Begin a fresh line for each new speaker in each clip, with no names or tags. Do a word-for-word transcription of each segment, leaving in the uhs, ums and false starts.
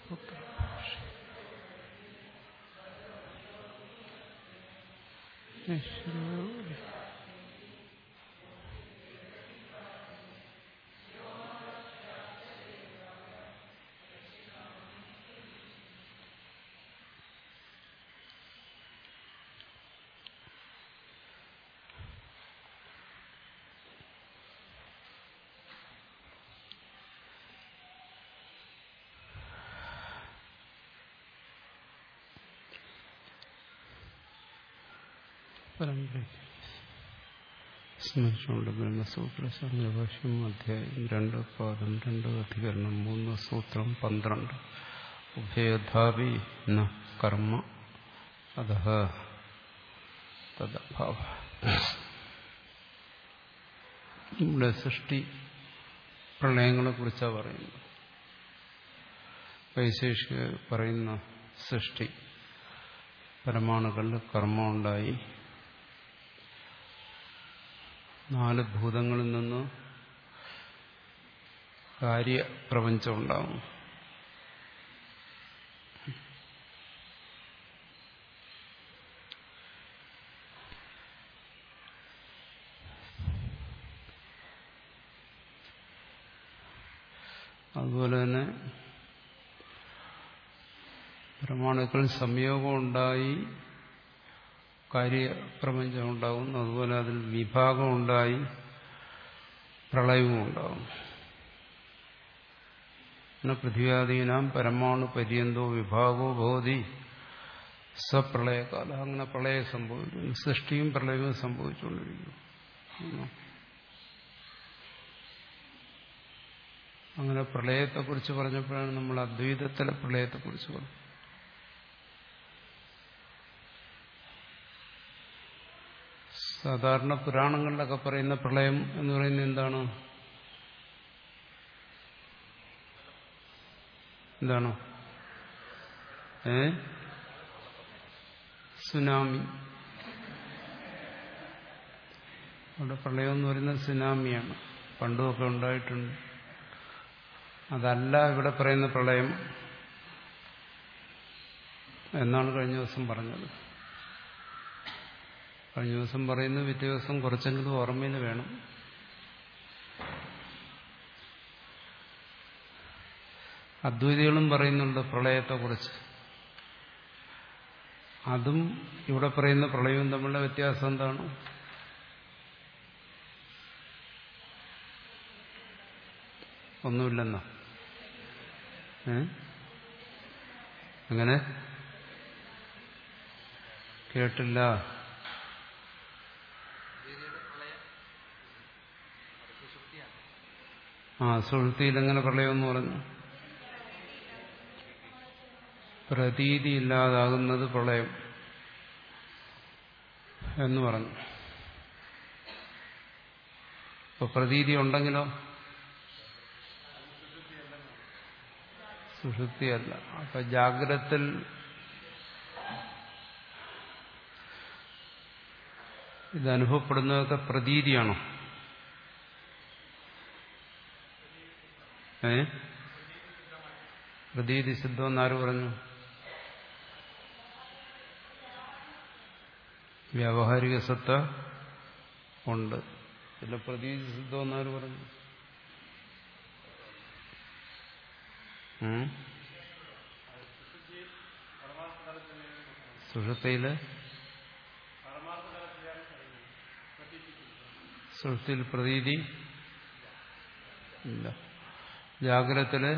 സ്മരിച്ചുകൊണ്ട് ബ്രഹ്മസൂത്ര സംഗ്രഭാഷ്യം അധ്യായം രണ്ട് പാദം രണ്ട് അധികരണം മൂന്ന് സൂത്രം പന്ത്രണ്ട് ഉഭയധാപി ന കർമ്മ അധഃ തദഭാവ. ഇവിടെ സൃഷ്ടി പ്രളയങ്ങളെ കുറിച്ചാണ് പറയുന്നത്. വൈശേഷിക പറയുന്ന സൃഷ്ടി പരമാണുകളിൽ കർമ്മം ഉണ്ടായി, നാല് ഭൂതങ്ങളിൽ നിന്ന് കാര്യപ്രപഞ്ചം ഉണ്ടാവും. അതുപോലെ തന്നെ പരമാണുക്കൾ സംയോഗം ഉണ്ടായി കാര്യപ്രപഞ്ചം ഉണ്ടാകുന്നു. അതുപോലെ അതിൽ വിഭാഗം ഉണ്ടായി പ്രളയവും ഉണ്ടാകും. പൃഥ്വിയാദീനാം പരമാണു പര്യന്തോ വിഭാഗോ ഭവതി സപ്രളയകാലം. അങ്ങനെ പ്രളയം സംഭവിക്കുന്നു. സൃഷ്ടിയും പ്രളയവും സംഭവിച്ചുകൊണ്ടിരിക്കുന്നു. അങ്ങനെ പ്രളയത്തെക്കുറിച്ച് പറഞ്ഞപ്പോഴാണ് നമ്മൾ അദ്വൈതത്തിലെ പ്രളയത്തെക്കുറിച്ച് പറഞ്ഞത്. സാധാരണ പുരാണങ്ങളിലൊക്കെ പറയുന്ന പ്രളയം എന്ന് പറയുന്നത് എന്താണ്? എന്താണ്? ഏ സുനാമി. അവിടെ പ്രളയം എന്ന് പറയുന്നത് സുനാമിയാണ്. പണ്ടുമൊക്കെ ഉണ്ടായിട്ടുണ്ട്. അതല്ല ഇവിടെ പറയുന്ന പ്രളയം എന്നാണ് കഴിഞ്ഞ ദിവസം പറഞ്ഞത്. കഴിഞ്ഞ ദിവസം പറയുന്നത് പിറ്റേ ദിവസം കുറച്ചെങ്കിലും ഓർമ്മയിൽ വേണം. അദ്വൈതികളും പറയുന്നുണ്ട് പ്രളയത്തെക്കുറിച്ച്. അതും ഇവിടെ പറയുന്ന പ്രളയവും തമ്മിലുള്ള വ്യത്യാസം എന്താണ്? ഒന്നുമില്ലെന്നോ? ഏ അങ്ങനെ കേട്ടില്ല. ആ സുഷുപ്തിയിൽ എങ്ങനെ പ്രളയം എന്ന് പറഞ്ഞു? പ്രതീതി ഇല്ലാതാകുന്നത് പ്രളയം എന്ന് പറഞ്ഞു. ഇപ്പൊ പ്രതീതി ഉണ്ടെങ്കിലോ സുഷുപ്തിയല്ല. അപ്പൊ ജാഗ്രത്തിൽ ഇതനുഭവപ്പെടുന്നതൊക്കെ പ്രതീതിയാണോ? ഏ പ്രതീതി സിദ്ധമെന്ന് ആര് പറഞ്ഞു? വ്യാവഹാരിക സത്ത ഉണ്ട്. ഇതിൽ പ്രതീതി സിദ്ധമെന്ന് ആര് പറഞ്ഞു? സുഷുപ്തിയില് സുഷുപ്തിയിൽ പ്രതീതി ഇല്ല. ജാഗ്രതത്തില്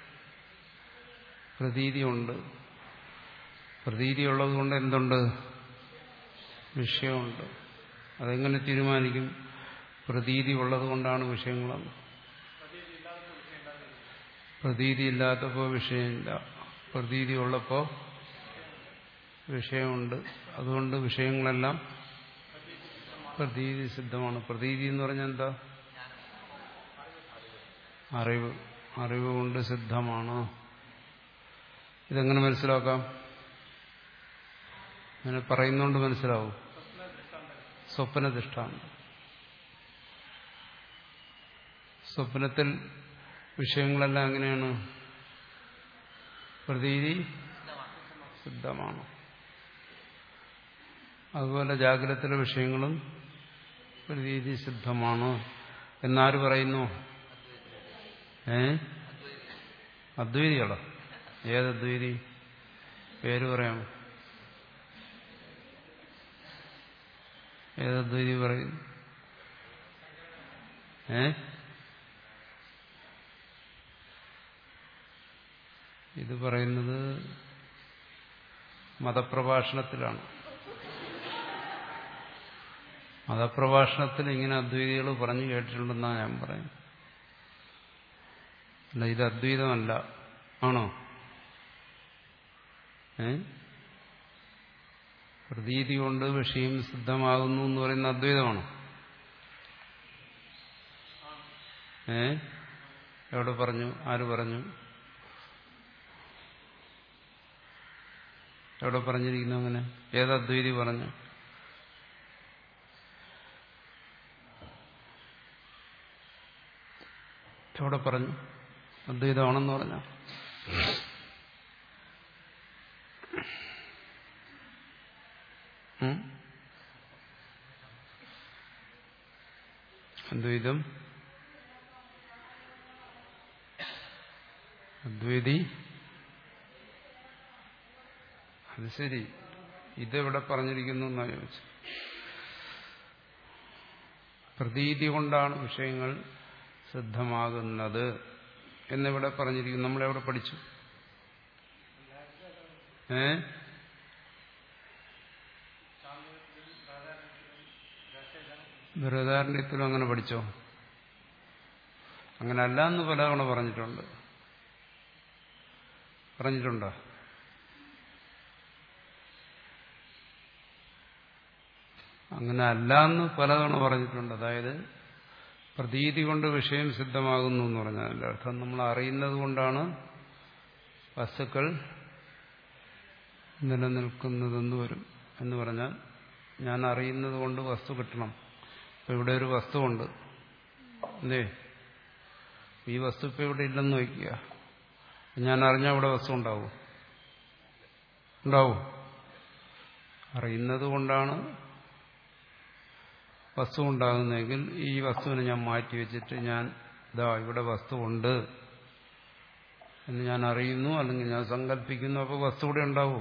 പ്രതീതി ഉണ്ട്. പ്രതീതി ഉള്ളതുകൊണ്ട് എന്തുണ്ട്? വിഷയമുണ്ട്. അതെങ്ങനെ തീരുമാനിക്കും? പ്രതീതി ഉള്ളത് കൊണ്ടാണ് വിഷയങ്ങളെന്ന്. പ്രതീതി ഇല്ലാത്തപ്പോൾ വിഷയമില്ല. പ്രതീതി ഉള്ളപ്പോൾ വിഷയമുണ്ട്. അതുകൊണ്ട് വിഷയങ്ങളെല്ലാം പ്രതീതി സിദ്ധമാണ്. പ്രതീതി എന്ന് പറഞ്ഞാൽ എന്താ? അറിവ്. അറിവ് കൊണ്ട് സിദ്ധമാണ്. ഇതെങ്ങനെ മനസ്സിലാക്കാം? അങ്ങനെ പറയുന്നോണ്ട് മനസ്സിലാവും. സ്വപ്നദൃഷ്ടാന്തം. സ്വപ്നത്തിൽ വിഷയങ്ങളെല്ലാം എങ്ങനെയാണ്? പ്രതീതി സിദ്ധമാണ്. അതുപോലെ ജാഗ്രതത്തിലെ വിഷയങ്ങളും പ്രതീതി സിദ്ധമാണ് എന്നാര് പറയുന്നു? ഏ അദ്വൈതികളോ? ഏതദ്വൈതി? പേര് പറയാമോ? ഏതദ്വൈതി പറയുന്നു? ഏ ഇത് പറയുന്നത് മതപ്രഭാഷണത്തിലാണ്. മതപ്രഭാഷണത്തിൽ ഇങ്ങനെ അദ്വൈതികൾ പറഞ്ഞു കേട്ടിട്ടുണ്ടെന്നാണ് ഞാൻ പറയുന്നത്. അല്ല, ഇത് അദ്വൈതമല്ല. ആണോ? ഏ പ്രതീതി കൊണ്ട് വിഷയം സിദ്ധമാകുന്നു എന്ന് പറയുന്ന അദ്വൈതമാണോ? ഏ എവിടെ പറഞ്ഞു? ആര് പറഞ്ഞു? എവിടെ പറഞ്ഞിരിക്കുന്നു അങ്ങനെ? ഏതദ്വൈതി പറഞ്ഞു? എവിടെ പറഞ്ഞു അദ്വൈതമാണെന്ന് പറഞ്ഞ? അദ്വൈതം അദ്വൈതി അത് ശരി. ഇതെവിടെ പറഞ്ഞിരിക്കുന്നു എന്നാ ചോദിച്ചു. പ്രതീതി കൊണ്ടാണ് വിഷയങ്ങൾ സിദ്ധമാകുന്നത് എന്നിവിടെ പറഞ്ഞിരിക്കുന്നു. നമ്മളെവിടെ പഠിച്ചു? ഏ ബൃഹദാരണ്യത്തിലും അങ്ങനെ പഠിച്ചോ? അങ്ങനെ അല്ല എന്ന് പലതവണ പറഞ്ഞിട്ടുണ്ട്. പറഞ്ഞിട്ടുണ്ടോ? അങ്ങനെ അല്ല എന്ന് പലതവണ പറഞ്ഞിട്ടുണ്ട്. അതായത് പ്രതീതി കൊണ്ട് വിഷയം സിദ്ധമാകുന്നു എന്ന് പറഞ്ഞാൽ അതിന്റെ അർത്ഥം നമ്മൾ അറിയുന്നത് കൊണ്ടാണ് വസ്തുക്കൾ നിലനിൽക്കുന്നതെന്ന് വരും. എന്ന് പറഞ്ഞാൽ ഞാൻ അറിയുന്നത് കൊണ്ട് വസ്തു കിട്ടണം. ഇപ്പൊ ഇവിടെ ഒരു വസ്തുവുണ്ട്, അല്ലേ? ഈ വസ്തു ഇപ്പൊ ഇവിടെ ഇല്ലെന്ന് വയ്ക്കുക. ഞാൻ അറിഞ്ഞാൽ ഇവിടെ വസ്തു ഉണ്ടാവും? ഉണ്ടാവും. അറിയുന്നത് കൊണ്ടാണ് വസ്തു ഉണ്ടാകുന്നെങ്കിൽ ഈ വസ്തുവിനെ ഞാൻ മാറ്റി വെച്ചിട്ട് ഞാൻ ഇതാ ഇവിടെ വസ്തു ഉണ്ട് എന്ന് ഞാൻ അറിയുന്നു, അല്ലെങ്കിൽ ഞാൻ സങ്കല്പിക്കുന്നു. അപ്പോൾ വസ്തു ഇവിടെ ഉണ്ടാവും.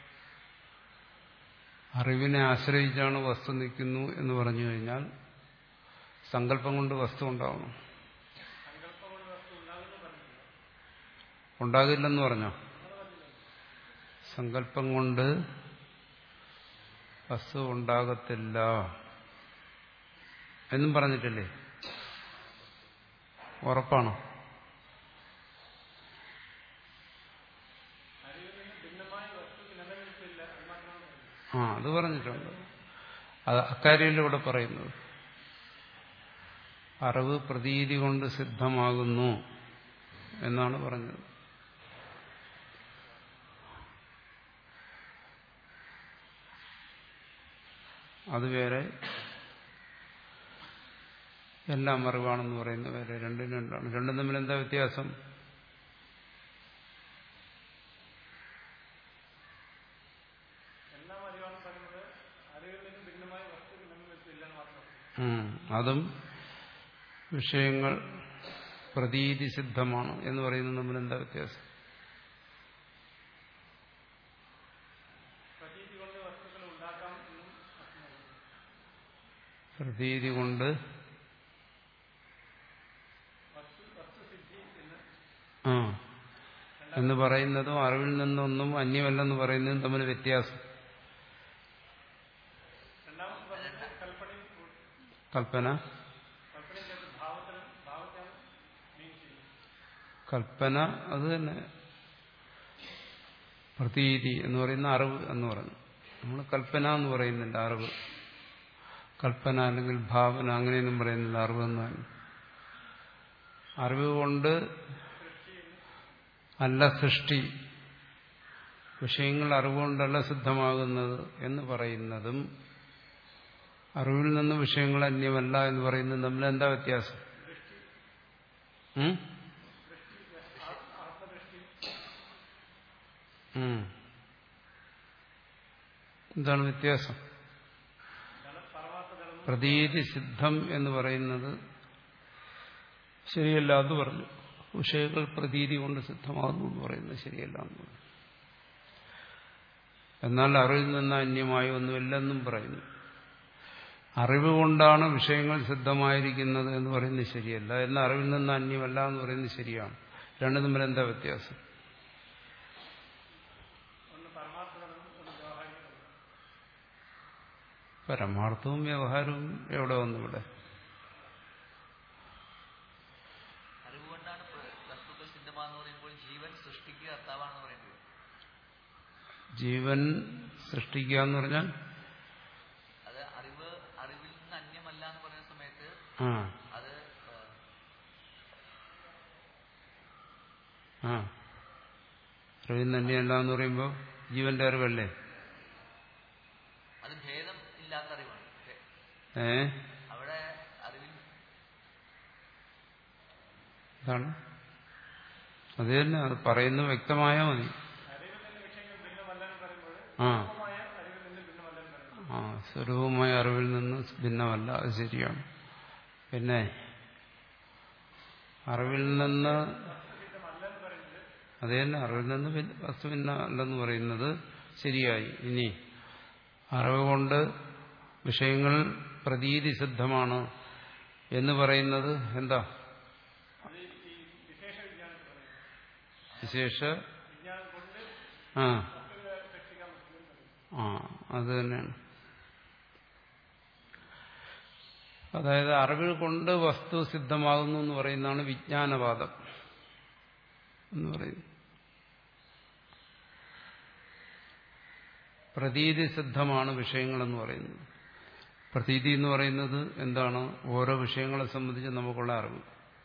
അറിവിനെ ആശ്രയിച്ചാണ് വസ്തു നിൽക്കുന്നു എന്ന് പറഞ്ഞു കഴിഞ്ഞാൽ സങ്കല്പം കൊണ്ട് വസ്തു ഉണ്ടാവണം. ഉണ്ടാകില്ലെന്ന് പറഞ്ഞോ? സങ്കല്പം കൊണ്ട് വസ്തു ഉണ്ടാകത്തില്ല എന്നും പറഞ്ഞിട്ടില്ലേ? ഉറപ്പാണോ? ആ അത് പറഞ്ഞിട്ടുണ്ട്. അത് അക്കാര്യത്തിൽ ഇവിടെ പറയുന്നത് അറിവ് പ്രതീതി കൊണ്ട് സിദ്ധമാകുന്നു എന്നാണ് പറഞ്ഞത്. അത് വേറെ, എല്ലാം അറിവാണെന്ന് പറയുന്ന വേറെ. രണ്ടും രണ്ടാണ്. രണ്ടും തമ്മിൽ എന്താ വ്യത്യാസം? അതും വിഷയങ്ങൾ പ്രതീതി സിദ്ധമാണ് എന്ന് പറയുന്നത് തമ്മിൽ എന്താ വ്യത്യാസം? പ്രതീതി കൊണ്ട് ആ എന്ന് പറയുന്നതും അറിവിൽ നിന്നൊന്നും അന്യമല്ലെന്ന് പറയുന്നതും തമ്മിൽ വ്യത്യാസം. കൽപ്പന കൽപ്പന അത് തന്നെ. പ്രതീതി എന്ന് പറയുന്ന അറിവ് എന്ന് പറഞ്ഞു. നമ്മൾ കൽപ്പന എന്ന് പറയുന്നില്ല, അറിവ്. കൽപ്പന അല്ലെങ്കിൽ ഭാവന അങ്ങനെയൊന്നും പറയുന്നില്ല, അറിവെന്ന്. അറിവ് കൊണ്ട് അല്ല സൃഷ്ടി, വിഷയങ്ങൾ അറിവുകൊണ്ടല്ല സിദ്ധമാകുന്നത് എന്ന് പറയുന്നതും അറിവിൽ നിന്ന് വിഷയങ്ങൾ അന്യമല്ല എന്ന് പറയുന്നതും തമ്മിൽ എന്താ വ്യത്യാസം? എന്താണ് വ്യത്യാസം? പ്രതീതി സിദ്ധം എന്ന് പറയുന്നത് ശരിയല്ല എന്ന് പറഞ്ഞു. വിഷയങ്ങൾ പ്രതീതി കൊണ്ട് സിദ്ധമാകുന്നു എന്ന് പറയുന്നത് ശരിയല്ല എന്ന് പറഞ്ഞു. എന്നാൽ അറിവിൽ നിന്ന് അന്യമായ ഒന്നുമില്ലെന്നും പറയുന്നു. അറിവ് കൊണ്ടാണ് വിഷയങ്ങൾ സിദ്ധമായിരിക്കുന്നത് എന്ന് പറയുന്നത് ശരിയല്ല. എന്നാൽ അറിവിൽ നിന്ന് അന്യമല്ല എന്ന് പറയുന്നത് ശരിയാണ്. രണ്ടും തമ്മിൽ എന്താ വ്യത്യാസം? പരമാർത്ഥവും വ്യവഹാരവും എവിടെ വന്നു ഇവിടെ? ജീവൻ സൃഷ്ടിക്കുക എന്ന് പറഞ്ഞാൽ ആ ആ അറിവിൽ നിന്ന് അന്യമല്ല എന്ന് പറയുമ്പോൾ ജീവന്റെ അറിവല്ലേ? ഏ എന്താണ് അത് തന്നെ? അത് പറയുന്നത് വ്യക്തമായാൽ മതി. ആ ആ സ്വരൂപമായ അറിവിൽ നിന്ന് ഭിന്നമല്ല, അത് ശരിയാണ്. പിന്നെ അറിവിൽ നിന്ന് അത് തന്നെ അറിവിൽ നിന്ന് വസ്തു ഭിന്നമല്ലെന്ന് പറയുന്നത് ശരിയായി. ഇനി അറിവ് കൊണ്ട് വിഷയങ്ങൾ പ്രതീതി സിദ്ധമാണ് എന്ന് പറയുന്നത് എന്താ? വിശേഷ ആ ആ അത് തന്നെയാണ്. അതായത് അറിവിൽ കൊണ്ട് വസ്തു സിദ്ധമാകുന്നു എന്ന് പറയുന്നതാണ് വിജ്ഞാനവാദം എന്ന് പറയുന്നത്. പ്രതീതി സിദ്ധമാണ് വിഷയങ്ങളെന്ന് പറയുന്നത്. പ്രതീതി എന്ന് പറയുന്നത് എന്താണ്? ഓരോ വിഷയങ്ങളെ സംബന്ധിച്ച് നമുക്കുള്ള അറിവ്.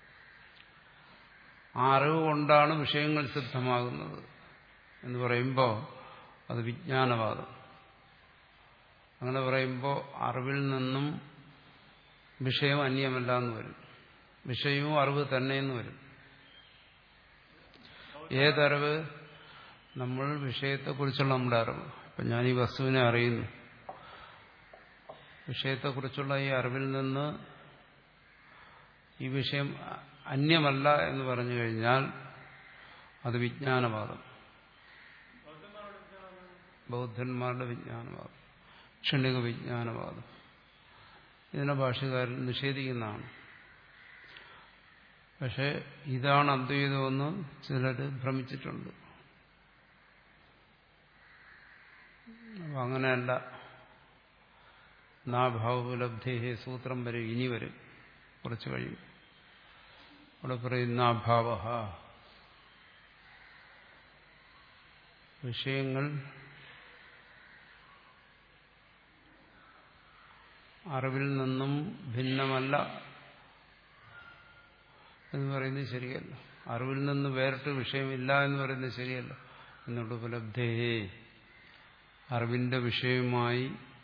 ആ അറിവ് കൊണ്ടാണ് വിഷയങ്ങൾ സിദ്ധമാകുന്നത് എന്ന് പറയുമ്പോൾ അത് വിജ്ഞാനവാദം. അങ്ങനെ പറയുമ്പോൾ അറിവിൽ നിന്നും വിഷയം അന്യമല്ല എന്ന് വരും. വിഷയവും അറിവ് തന്നെയെന്ന് വരും. ഏതറിവ്? നമ്മൾ വിഷയത്തെക്കുറിച്ചുള്ള നമ്മുടെ അറിവ്. ഇപ്പം ഞാൻ ഈ വസ്തുവിനെ അറിയുന്നു. വിഷയത്തെക്കുറിച്ചുള്ള ഈ അറിവിൽ നിന്ന് ഈ വിഷയം അന്യമല്ല എന്ന് പറഞ്ഞു കഴിഞ്ഞാൽ അത് വിജ്ഞാനവാദം. ബൗദ്ധന്മാരുടെ വിജ്ഞാനവാദം, ക്ഷണിക വിജ്ഞാനവാദം. ഇതിനെ ഭാഷകാരൻ നിഷേധിക്കുന്നതാണ്. പക്ഷെ ഇതാണ് അദ്വൈതമെന്ന് ചിലർ ഭ്രമിച്ചിട്ടുണ്ട്. അപ്പം അങ്ങനെയല്ല. നാഭാവോപലബ്ധി സൂത്രം വരും, ഇനി വരും, കുറച്ച് കഴിയും. അവിടെ പറയും നാഭാവ, വിഷയങ്ങൾ അറിവിൽ നിന്നും ഭിന്നമല്ല എന്ന് പറയുന്നത് ശരിയല്ല. അറിവിൽ നിന്ന് വേറിട്ട് വിഷയമില്ല എന്ന് പറയുന്നത് ശരിയല്ല. എന്നുള്ള ഉപലബ്ധേ, അറിവിന്റെ വിഷയമായി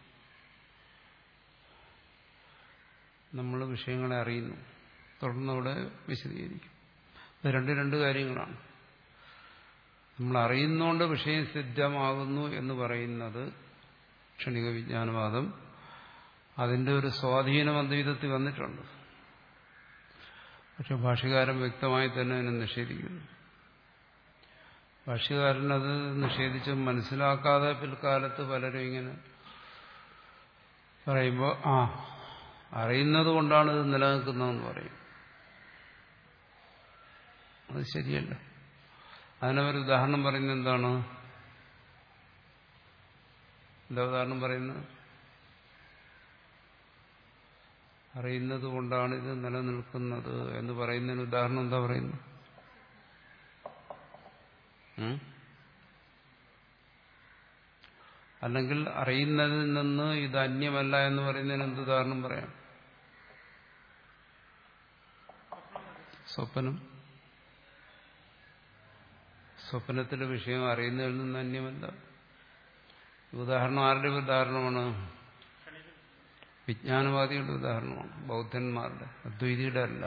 നമ്മൾ വിഷയങ്ങളെ അറിയുന്നു. തുടർന്നവിടെ വിശദീകരിക്കും. ഇത് രണ്ട് രണ്ട് കാര്യങ്ങളാണ്. നമ്മൾ അറിയുന്നതുകൊണ്ട് വിഷയം സിദ്ധമാകുന്നു എന്ന് പറയുന്നത് ക്ഷണിക വിജ്ഞാനവാദം. അതിന്റെ ഒരു സ്വാധീനം അദ്വൈതത്തിൽ വന്നിട്ടുണ്ട്. പക്ഷെ ഭാഷ്യകാരൻ വ്യക്തമായി തന്നെ അതിനെ നിഷേധിക്കുന്നു. ഭാഷ്യകാരനത് നിഷേധിച്ച് മനസ്സിലാക്കാതെ പിൽക്കാലത്ത് പലരും ഇങ്ങനെ പറയുമ്പോൾ ആ അറിയുന്നത് കൊണ്ടാണ് ഇത് നിലനിൽക്കുന്നതെന്ന് പറയും. അത് ശരിയല്ല. അതിനൊരു ഉദാഹരണം പറയുന്നത് എന്താണ്? എന്താ ഉദാഹരണം പറയുന്നത്? അറിയുന്നത് കൊണ്ടാണ് ഇത് നിലനിൽക്കുന്നത് എന്ന് പറയുന്നതിന് ഉദാഹരണം എന്താ പറയുന്നത്? അല്ലെങ്കിൽ അറിയുന്നതിൽ നിന്ന് ഇത് അന്യമല്ല എന്ന് പറയുന്നതിന് എന്ത് ഉദാഹരണം പറയാം? സ്വപ്നം. സ്വപ്നത്തിലെ വിഷയം അറിയുന്നതിൽ നിന്ന് അന്യമല്ല. ഉദാഹരണം ആരുടെ ഉദാഹരണമാണ്? വിജ്ഞാനവാദികളുടെ ഉദാഹരണമാണ്, ബൗദ്ധന്മാരുടെ, അദ്വൈതിയുടെ അല്ല.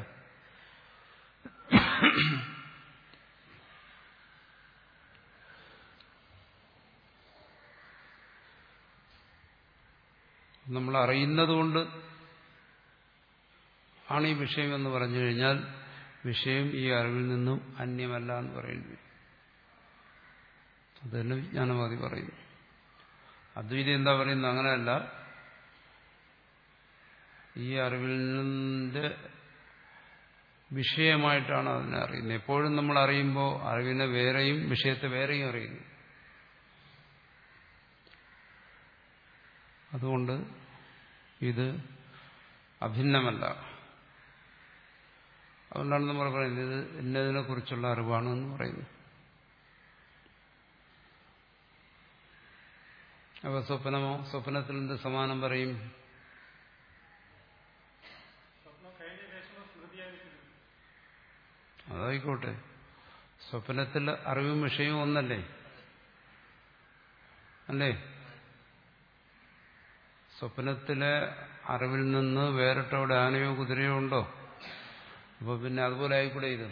നമ്മൾ അറിയുന്നതുകൊണ്ട് ആണ് ഈ വിഷയം എന്ന് പറഞ്ഞു കഴിഞ്ഞാൽ വിഷയം ഈ അറിവിൽ നിന്നും അന്യമല്ല എന്ന് പറയേണ്ടി വരും. അത് തന്നെ വിജ്ഞാനവാദി പറയുന്നു. അദ്വൈതി എന്താ പറയുന്നത്? അങ്ങനെയല്ല, ഈ അറിവിൽ നിന്റെ വിഷയമായിട്ടാണ് അതിനെ അറിയുന്നത്. എപ്പോഴും നമ്മൾ അറിയുമ്പോൾ അറിവിനെ വേറെയും വിഷയത്തെ വേറെയും അറിയുന്നു. അതുകൊണ്ട് ഇത് അഭിന്നമല്ല. അതുകൊണ്ടാണ് നമ്മൾ പറയുന്നത് ഇത് ഇന്നതിനെ കുറിച്ചുള്ള അറിവാണ് എന്ന് പറയുന്നു. അപ്പൊ സ്വപ്നമോ? സ്വപ്നത്തിൽ എന്ത് സമാനം പറയും? അതായിക്കോട്ടെ, സ്വപ്നത്തിൽ അറിവും വിഷയവും ഒന്നല്ലേ? അല്ലേ? സ്വപ്നത്തിലെ അറിവിൽ നിന്ന് വേറിട്ടവിടെ ആനയോ കുതിരയോ ഉണ്ടോ? അപ്പൊ പിന്നെ അതുപോലെ ആയിക്കൂടെ? ഇത്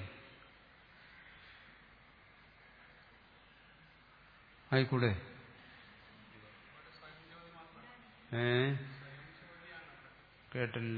ആയിക്കൂടെ? ഏ കേട്ടില്ല.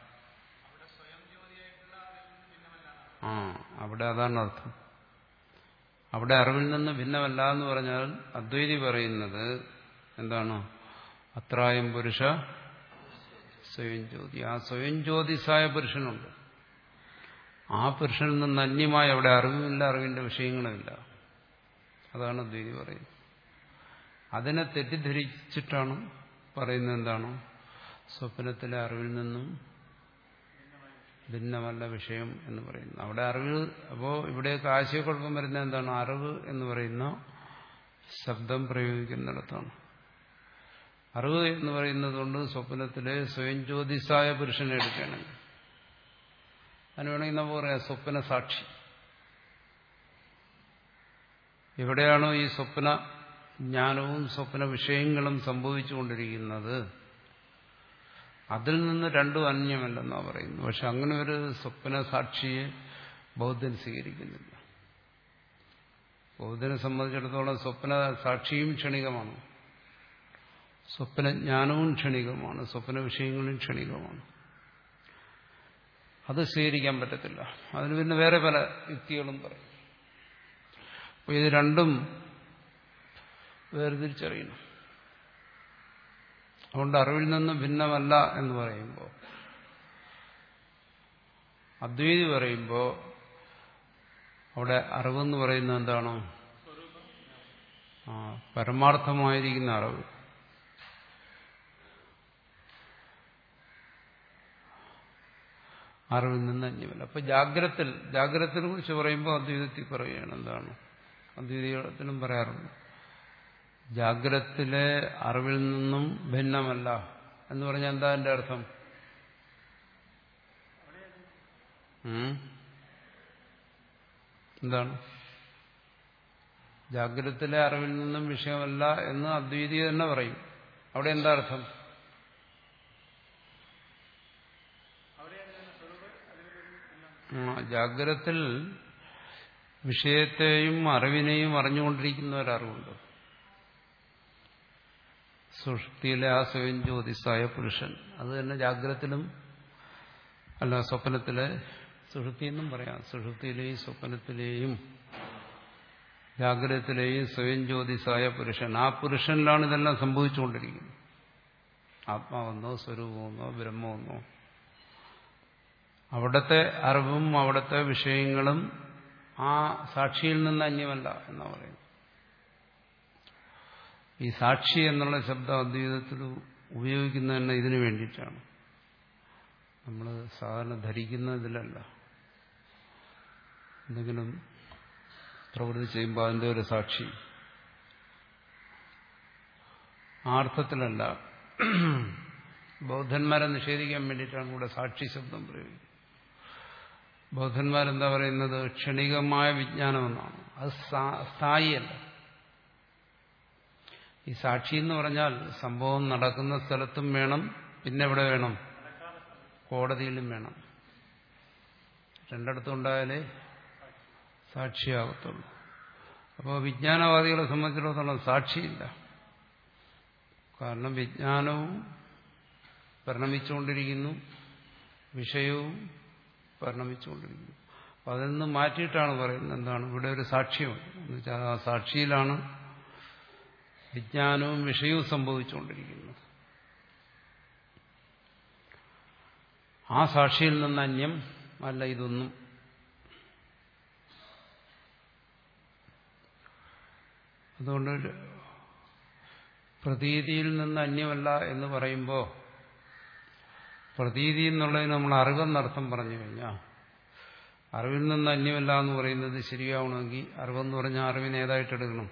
ആ അവിടെ അതാണ് അർത്ഥം. അവിടെ അറിവിൽ നിന്ന് ഭിന്നമല്ല എന്ന് പറഞ്ഞാൽ അദ്വൈതി പറയുന്നത് എന്താണ്? അത്രായം പുരുഷ സ്വയം ജ്യോതി. ആ സ്വയം ജ്യോതിസായ പുരുഷനുണ്ട്. ആ പുരുഷനിൽ നിന്ന് അന്യമായി അവിടെ അറിവുമില്ല, അറിവിന്റെ വിഷയങ്ങളുമില്ല. അതാണ് അദ്വൈതി പറയുന്നത്. അതിനെ തെറ്റിദ്ധരിച്ചിട്ടാണ് പറയുന്നത് എന്താണ്? സ്വപ്നത്തിലെ അറിവിൽ നിന്നും ഭിന്നമല്ല വിഷയം എന്ന് പറയുന്നു. അവിടെ അറിവ്, അപ്പോ ഇവിടെയൊക്കെ ആശയക്കുഴപ്പം വരുന്നത് എന്താണ്? അറിവ് എന്ന് പറയുന്ന ശബ്ദം പ്രയോഗിക്കുന്നിടത്താണ്. അറിവ് എന്ന് പറയുന്നത് കൊണ്ട് സ്വപ്നത്തിലെ സ്വയം ജ്യോതിസായ പുരുഷനെ എടുക്കുകയാണെങ്കിൽ അതിന് വേണമെങ്കിൽ നമുക്ക് പറയാം സ്വപ്ന സാക്ഷി. എവിടെയാണോ ഈ സ്വപ്ന ജ്ഞാനവും സ്വപ്ന വിഷയങ്ങളും സംഭവിച്ചുകൊണ്ടിരിക്കുന്നത് അതിൽ നിന്ന് രണ്ടും അന്യമല്ലെന്നാണ് പറയുന്നത്. പക്ഷെ അങ്ങനെ ഒരു സ്വപ്ന സാക്ഷിയെ ബൗദ്ധൻ സ്വീകരിക്കുന്നില്ല. ബൗദ്ധനെ സംബന്ധിച്ചിടത്തോളം സ്വപ്ന സാക്ഷിയും ക്ഷണികമാണ്, സ്വപ്നജ്ഞാനവും ക്ഷണികമാണ്, സ്വപ്ന വിഷയങ്ങളും ക്ഷണികമാണ്. അത് സ്വീകരിക്കാൻ പറ്റത്തില്ല. അതിന് പിന്നെ വേറെ പല യുക്തികളും പറയും. അപ്പോൾ ഇത് രണ്ടും വേർതിരിച്ചറിയണം. അതുകൊണ്ട് അറിവിൽ നിന്ന് ഭിന്നമല്ല എന്ന് പറയുമ്പോൾ, അദ്വൈതി പറയുമ്പോൾ അവിടെ അറിവെന്ന് പറയുന്നത് എന്താണോ? ആ പരമാർത്ഥമായിരിക്കുന്ന അറിവ്. അറിവിൽ നിന്ന് അന്യമല്ല. അപ്പൊ ജാഗ്രത്തിൽ ജാഗ്രതത്തിനെ കുറിച്ച് പറയുമ്പോൾ അദ്വൈതത്തിൽ പറയുകയാണ് എന്താണ്? അദ്വൈതത്തിലും പറയാറുണ്ട് ജാഗ്രത്തിലെ അറിവിൽ നിന്നും ഭിന്നമല്ല എന്ന് പറഞ്ഞാൽ എന്താ എന്റെ അർത്ഥം? എന്താണ്? ജാഗ്രത്തിലെ അറിവിൽ നിന്നും വിഷയമല്ല എന്ന് അദ്വൈതി തന്നെ പറയും. അവിടെ എന്താ അർത്ഥം? ജാഗ്രത്തിൽ വിഷയത്തെയും അറിവിനെയും അറിഞ്ഞുകൊണ്ടിരിക്കുന്ന ഒരറിവുണ്ട്. സുഷുപ്തിയിലെ ആ സ്വയം ജ്യോതിസായ പുരുഷൻ, അത് തന്നെ ജാഗ്രത്തിലും അല്ല സ്വപ്നത്തിലെ സുഷുപ്തി എന്നും പറയാം. സുഷുപ്തിയിലെയും സ്വപ്നത്തിലെയും ജാഗ്രതത്തിലെയും സ്വയം ജ്യോതിസായ പുരുഷൻ, ആ പുരുഷനിലാണ് ഇതെല്ലാം സംഭവിച്ചുകൊണ്ടിരിക്കുന്നത്. ആത്മാവെന്നോ സ്വരൂപമെന്നോ ബ്രഹ്മമെന്നോ അവിടുത്തെ അറിവും അവിടുത്തെ വിഷയങ്ങളും ആ സാക്ഷിയിൽ നിന്ന് അന്യമല്ല എന്നാ പറയുന്നത്. ഈ സാക്ഷി എന്നുള്ള ശബ്ദം അദ്വൈതത്തിൽ ഉപയോഗിക്കുന്നത് തന്നെ ഇതിനു വേണ്ടിയിട്ടാണ്. നമ്മൾ സാധാരണ ധരിക്കുന്ന ഇതിലല്ല. എന്തെങ്കിലും പ്രവൃത്തി ചെയ്യുമ്പോൾ അതിൻ്റെ ഒരു സാക്ഷി, ആ അർത്ഥത്തിലല്ല. ബൗദ്ധന്മാരെ നിഷേധിക്കാൻ വേണ്ടിയിട്ടാണ് ഇവിടെ സാക്ഷി ശബ്ദം പ്രയോഗിക്കുന്നത്. ബൗദ്ധന്മാരെന്താ പറയുന്നത്? ക്ഷണികമായ വിജ്ഞാനമെന്നാണ്. അത് സ്ഥായിയല്ല. ഈ സാക്ഷി എന്ന് പറഞ്ഞാൽ സംഭവം നടക്കുന്ന സ്ഥലത്തും വേണം, പിന്നെ എവിടെ വേണം? കോടതിയിലും വേണം. രണ്ടിടത്തും ഉണ്ടായാലേ സാക്ഷിയാകത്തുള്ളൂ. അപ്പോൾ വിജ്ഞാനവാദികളെ സംബന്ധിച്ചിടത്തോളം സാക്ഷിയില്ല. കാരണം വിജ്ഞാനവും പരിണമിച്ചുകൊണ്ടിരിക്കുന്നു, വിഷയവും പരിണമിച്ചുകൊണ്ടിരിക്കുന്നു. അപ്പം അതിൽ നിന്ന് മാറ്റിയിട്ടാണ് പറയുന്നത് എന്താണ്, ഇവിടെ ഒരു സാക്ഷ്യമുണ്ട് എന്ന് വെച്ചാൽ ആ സാക്ഷിയിലാണ് വിജ്ഞാനവും വിഷയവും സംഭവിച്ചുകൊണ്ടിരിക്കുന്നത്. ആ സാക്ഷിയിൽ നിന്ന് അന്യം അല്ല ഇതൊന്നും. അതുകൊണ്ട് പ്രതീതിയിൽ നിന്ന് അന്യമല്ല എന്ന് പറയുമ്പോൾ പ്രതീതി എന്നുള്ളതിന് നമ്മൾ അറിവെന്നർത്ഥം പറഞ്ഞു കഴിഞ്ഞാൽ അറിവിൽ നിന്ന് അന്യമല്ല എന്ന് പറയുന്നത് ശരിയാവണമെങ്കിൽ അറിവെന്ന് പറഞ്ഞാൽ അറിവിനെ ഏതായിട്ടെടുക്കണം?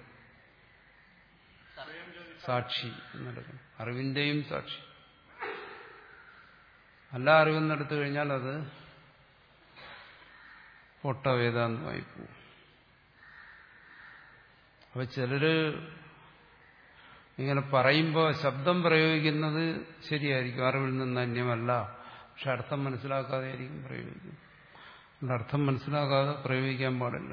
സാക്ഷി എന്നെടുക്കണം. അറിവിന്റെയും സാക്ഷി. അല്ല അറിവെന്നെടുത്തു കഴിഞ്ഞാൽ അത് പൊട്ട വേദാന്തമായി പോകും. അപ്പൊ ചിലര് ഇങ്ങനെ പറയുമ്പോൾ ശബ്ദം പ്രയോഗിക്കുന്നത് ശരിയായിരിക്കും, അറിവിൽ നിന്ന് അന്യമല്ല, പക്ഷെ അർത്ഥം മനസ്സിലാക്കാതെ ആയിരിക്കും പ്രയോഗിക്കുന്നത്. അതുകൊണ്ട് അർത്ഥം മനസ്സിലാക്കാതെ പ്രയോഗിക്കാൻ പാടില്ല.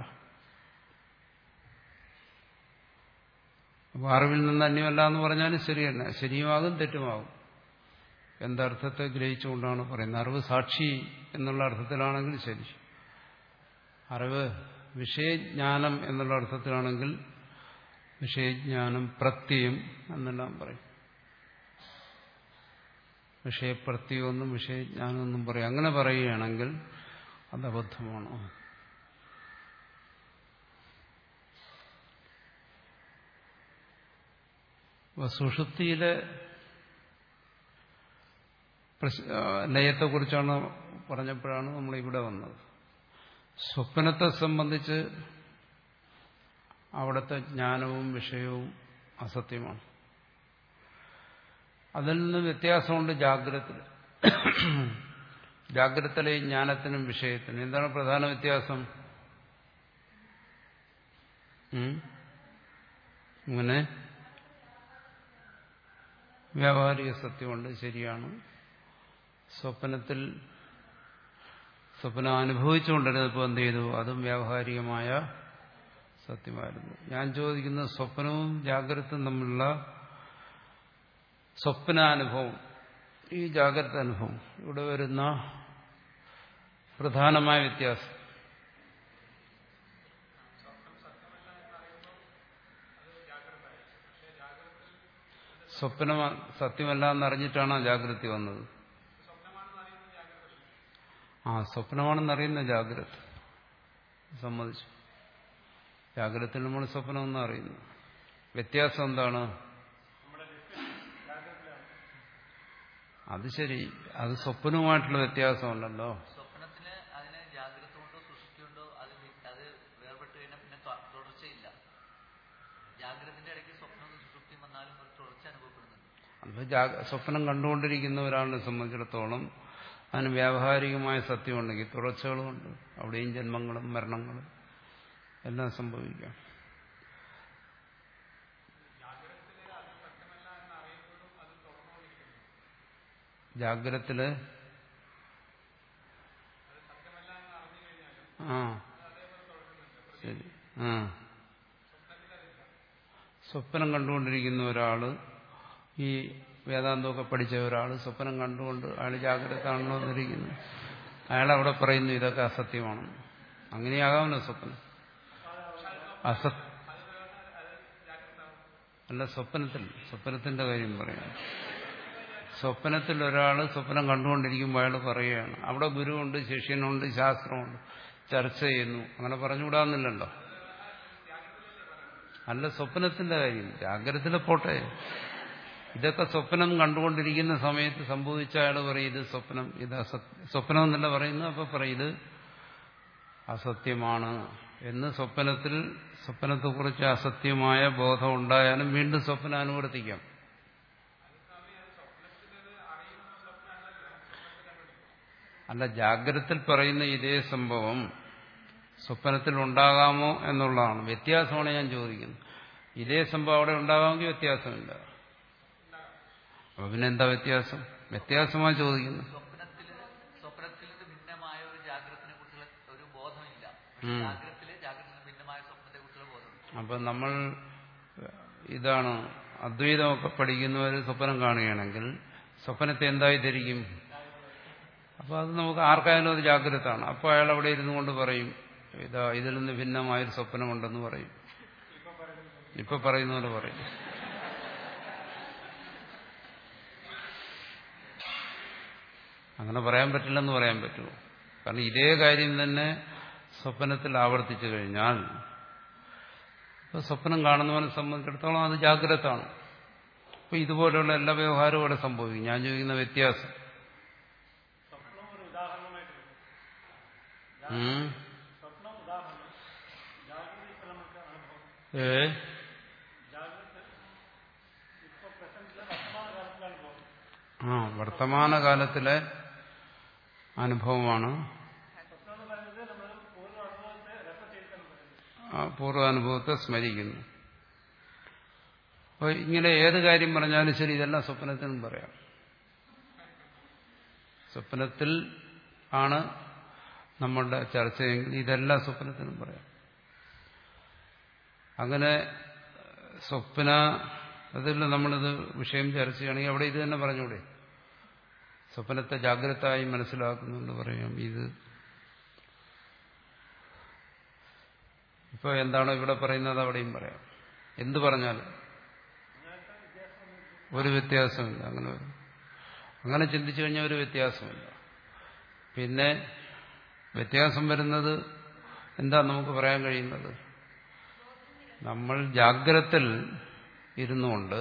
അപ്പൊ അറിവിൽ നിന്ന് അന്യമല്ല എന്ന് പറഞ്ഞാലും ശരിയല്ല, ശരിയുമാകും തെറ്റുമാകും. എന്തർത്ഥത്തെ ഗ്രഹിച്ചുകൊണ്ടാണ് പറയുന്നത്? അറിവ് സാക്ഷി എന്നുള്ള അർത്ഥത്തിലാണെങ്കിൽ ശരി, അറിവ് വിഷയജ്ഞാനം എന്നുള്ള അർത്ഥത്തിലാണെങ്കിൽ വിഷയജ്ഞാനം പ്രത്യയം എന്നെല്ലാം പറയും. വിഷയപ്രത്യമെന്നും വിഷയജ്ഞാനമെന്നും പറയും. അങ്ങനെ പറയുകയാണെങ്കിൽ അത് അബദ്ധമാണ്. സുഷുപ്തിയിലെ ലയത്തെക്കുറിച്ചാണ് പറഞ്ഞപ്പോഴാണ് നമ്മളിവിടെ വന്നത്. സ്വപ്നത്തെ സംബന്ധിച്ച് അവിടുത്തെ ജ്ഞാനവും വിഷയവും അസത്യമാണ്. അതിൽ നിന്ന് വ്യത്യാസമുണ്ട് ജാഗ്രത. ജാഗ്രതയിലെ ജ്ഞാനത്തിനും വിഷയത്തിനും എന്താണ് പ്രധാന വ്യത്യാസം? ഇങ്ങനെ വ്യാവഹാരിക സത്യമുണ്ട്, ശരിയാണ്. സ്വപ്നത്തിൽ സ്വപ്നം അനുഭവിച്ചുകൊണ്ടിരുന്നപ്പോൾ എന്ത് ചെയ്തു? അതും വ്യാവഹാരികമായ സത്യമായിരുന്നു. ഞാൻ ചോദിക്കുന്നത് സ്വപ്നവും ജാഗ്രതയും തമ്മിലുള്ള സ്വപ്നാനുഭവം, ഈ ജാഗ്രത അനുഭവം, ഇവിടെ വരുന്ന പ്രധാനമായ വ്യത്യാസം. സ്വപ്നം സത്യമല്ല എന്നറിഞ്ഞിട്ടാണ് ജാഗ്രത വന്നത്. ആ സ്വപ്നമാണെന്നറിയുന്ന ജാഗ്രത സമ്മതിച്ചു. ജാഗ്രതയിൽ നമ്മൾ സ്വപ്നമെന്ന് അറിയുന്നു. വ്യത്യാസം എന്താണ്? അത് ശരി, അത് സ്വപ്നവുമായിട്ടുള്ള വ്യത്യാസമുണ്ടല്ലോ.
സ്വപ്നത്തിന് അതിന് ജാഗ്രത ഉണ്ടോ സുഷുപ്തിയുണ്ടോ അത് അത് വേർപെട്ട് കഴിഞ്ഞാൽ പിന്നെ തുടർച്ചയില്ല. ജാഗ്രതത്തിന്റെ ഇടയ്ക്ക് സ്വപ്നവും സുഷുപ്തിയും വന്നാലും ഒരു തുടർച്ച അനുഭവപ്പെടുന്നുണ്ട്.
അത് സ്വപ്നം കണ്ടുകൊണ്ടിരിക്കുന്ന ഒരാളിനെ സംബന്ധിച്ചിടത്തോളം അതിന് വ്യാവഹാരികമായ സത്യമുണ്ടെങ്കിൽ തുടർച്ചകളുമുണ്ട്. അവിടെയും ജന്മങ്ങളും മരണങ്ങളും എല്ലാം സംഭവിക്കാം. ജാഗ്രതത്തില് ആ ശരി ആ സ്വപ്നം കണ്ടുകൊണ്ടിരിക്കുന്ന ഒരാള്, ഈ വേദാന്തമൊക്കെ പഠിച്ച ഒരാള് സ്വപ്നം കണ്ടുകൊണ്ട് അയാൾ ജാഗ്രത ആണല്ലോ എന്നിരിക്കുന്നു. അയാളവിടെ പറയുന്നു ഇതൊക്കെ അസത്യമാണെന്ന്. അങ്ങനെയാകാമല്ലോ സ്വപ്നം. അസത് അല്ല, സ്വപ്നത്തിൽ സ്വപ്നത്തിന്റെ കാര്യം പറയാം. സ്വപ്നത്തിൽ ഒരാൾ സ്വപ്നം കണ്ടുകൊണ്ടിരിക്കുമ്പോൾ അയാൾ പറയുകയാണ്, അവിടെ ഗുരുവുണ്ട്, ശിഷ്യനുണ്ട്, ശാസ്ത്രമുണ്ട്, ചർച്ച ചെയ്യുന്നു. അങ്ങനെ പറഞ്ഞുകൂടാന്നില്ലല്ലോ. അല്ല, സ്വപ്നത്തിന്റെ കാര്യം. ജാഗ്രതയിലെ പോട്ടെ, ഇതൊക്കെ സ്വപ്നം കണ്ടുകൊണ്ടിരിക്കുന്ന സമയത്ത് സംഭവിച്ച അയാൾ പറയും ഇത് സ്വപ്നം, ഇത് അസത്യം. സ്വപ്നം എന്നല്ല പറയുന്നത്. അപ്പൊ പറയും ഇത് അസത്യമാണ് എന്ന്. സ്വപ്നത്തിൽ സ്വപ്നത്തെക്കുറിച്ച് അസത്യമായ ബോധം ഉണ്ടായാലും വീണ്ടും സ്വപ്നം അനുവർത്തിക്കാം. അല്ല, ജാഗ്രതയിൽ പറയുന്ന ഇതേ സംഭവം സ്വപ്നത്തിൽ ഉണ്ടാകാമോ എന്നുള്ളതാണ് വ്യത്യാസമാണ് ഞാൻ ചോദിക്കുന്നത്. ഇതേ സംഭവം അവിടെ ഉണ്ടാകാമെങ്കിൽ വ്യത്യാസമില്ല. അപ്പൊ പിന്നെ എന്താ വ്യത്യാസം? വ്യത്യാസമാണ് ചോദിക്കുന്നത്.
സ്വപ്നത്തില് സ്വപ്നത്തിൽ ഭിന്നമായ ഒരു ജാഗ്രതത്തിനെ കുറിച്ചുള്ള ഒരു ബോധമില്ല. ജാഗ്രതത്തില് ജാഗ്രതത്തിന് ഭിന്നമായ സ്വപ്നത്തെ കുറിച്ചുള്ള ബോധമുണ്ട്.
അപ്പൊ നമ്മൾ ഇതാണ് അദ്വൈതമൊക്കെ പഠിക്കുന്നവർ സ്വപ്നം കാണുകയാണെങ്കിൽ സ്വപ്നത്തെ എന്തായി ധരിക്കും? അപ്പോൾ അത് നമുക്ക് ആർക്കായാലും അത് ജാഗ്രതാണ്. അപ്പോൾ അയാൾ അവിടെ ഇരുന്നു കൊണ്ട് പറയും, ഇതാ ഇതിൽ നിന്ന് ഭിന്നമായൊരു സ്വപ്നമുണ്ടെന്ന് പറയും. ഇപ്പൊ പറയുന്ന പോലെ പറയും. അങ്ങനെ പറയാൻ പറ്റില്ലെന്ന് പറയാൻ പറ്റുമോ? കാരണം ഇതേ കാര്യം തന്നെ സ്വപ്നത്തിൽ ആവർത്തിച്ചു കഴിഞ്ഞാൽ ഇപ്പൊ സ്വപ്നം കാണുന്നവനെ സംബന്ധിച്ചിടത്തോളം അത് ജാഗ്രതാണ്. അപ്പൊ ഇതുപോലെയുള്ള എല്ലാ വ്യവഹാരവും ഇവിടെ സംഭവിക്കും. ഞാൻ ചോദിക്കുന്ന വ്യത്യാസം ഏ ആ വർത്തമാനകാലത്തിലെ അനുഭവമാണ്. പൂർവാനുഭവത്തെ സ്മരിക്കുന്നു. അപ്പോൾ ഇങ്ങനെ ഏത് കാര്യം പറഞ്ഞാലും ശരി, ഇതെല്ലാം സ്വപ്നത്തിനും പറയാം. സ്വപ്നത്തിൽ ആണ് നമ്മളുടെ ചർച്ചയെങ്കിൽ ഇതെല്ലാം സ്വപ്നത്തിനും പറയാം. അങ്ങനെ സ്വപ്ന അതിൽ നമ്മളിത് വിഷയം ചർച്ച ചെയ്യുകയാണെങ്കിൽ അവിടെ ഇത് തന്നെ പറഞ്ഞൂടെ? സ്വപ്നത്തെ ജാഗ്രതയായി മനസ്സിലാക്കുന്നുണ്ട് പറയാം. ഇത് ഇപ്പൊ എന്താണോ ഇവിടെ പറയുന്നത് അവിടെയും പറയാം. എന്ത് പറഞ്ഞാലും ഒരു വ്യത്യാസമില്ല. അങ്ങനെ അങ്ങനെ ചിന്തിച്ചു കഴിഞ്ഞാൽ ഒരു വ്യത്യാസമില്ല. പിന്നെ വ്യത്യാസം വരുന്നത് എന്താ നമുക്ക് പറയാൻ കഴിയുന്നത്? നമ്മൾ ജാഗ്രതയിൽ ഇരുന്നുകൊണ്ട്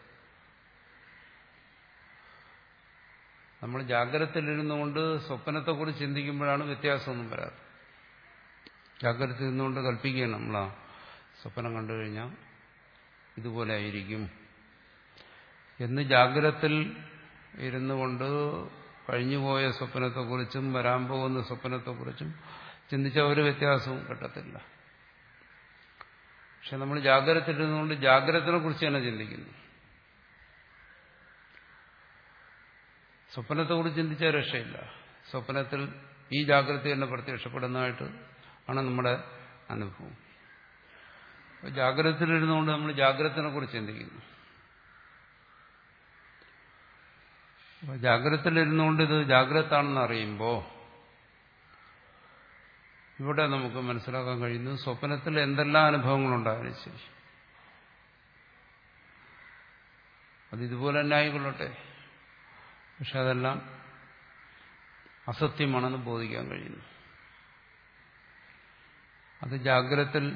നമ്മൾ ജാഗ്രതയിൽ ഇരുന്നുകൊണ്ട് സ്വപ്നത്തെക്കുറിച്ച് ചിന്തിക്കുമ്പോഴാണ് വ്യത്യാസമൊന്നും വരാത്തത്. ജാഗ്രത ഇരുന്നുകൊണ്ട് കൽപ്പിക്കുകയാണ് നമ്മളാ സ്വപ്നം കണ്ടു കഴിഞ്ഞാൽ ഇതുപോലെ ആയിരിക്കും എന്ന്. ജാഗ്രതയിൽ ഇരുന്നു കൊണ്ട് കഴിഞ്ഞുപോയ സ്വപ്നത്തെക്കുറിച്ചും വരാൻ പോകുന്ന സ്വപ്നത്തെക്കുറിച്ചും ചിന്തിച്ച ഒരു വ്യത്യാസവും കിട്ടത്തില്ല. പക്ഷെ നമ്മൾ ജാഗ്രതയിൽ ഇരുന്നുകൊണ്ട് ജാഗ്രതയെ കുറിച്ച് തന്നെ ചിന്തിക്കുന്നു. സ്വപ്നത്തെക്കുറിച്ച് ചിന്തിച്ചാൽ രക്ഷയില്ല. സ്വപ്നത്തിൽ ഈ ജാഗ്രത തന്നെ പ്രത്യക്ഷപ്പെടുന്നതായിട്ട് ആണ് നമ്മുടെ അനുഭവം. ജാഗ്രതയിലിരുന്നുകൊണ്ട് നമ്മൾ ജാഗ്രതയെ കുറിച്ച് ചിന്തിക്കുന്നു. ജാഗ്രതയിലിരുന്നുകൊണ്ട് ഇത് ജാഗ്രതാണെന്ന് അറിയുമ്പോൾ ഇവിടെ നമുക്ക് മനസ്സിലാക്കാൻ കഴിയുന്നു സ്വപ്നത്തിൽ എന്തെല്ലാം അനുഭവങ്ങളുണ്ടായാലും ശരി അത് ഇതുപോലെ തന്നെ ആയിക്കൊള്ളട്ടെ, പക്ഷെ അതെല്ലാം അസത്യമാണെന്ന് ബോധിക്കാൻ കഴിയുന്നു. അത് ജാഗ്രതയിൽ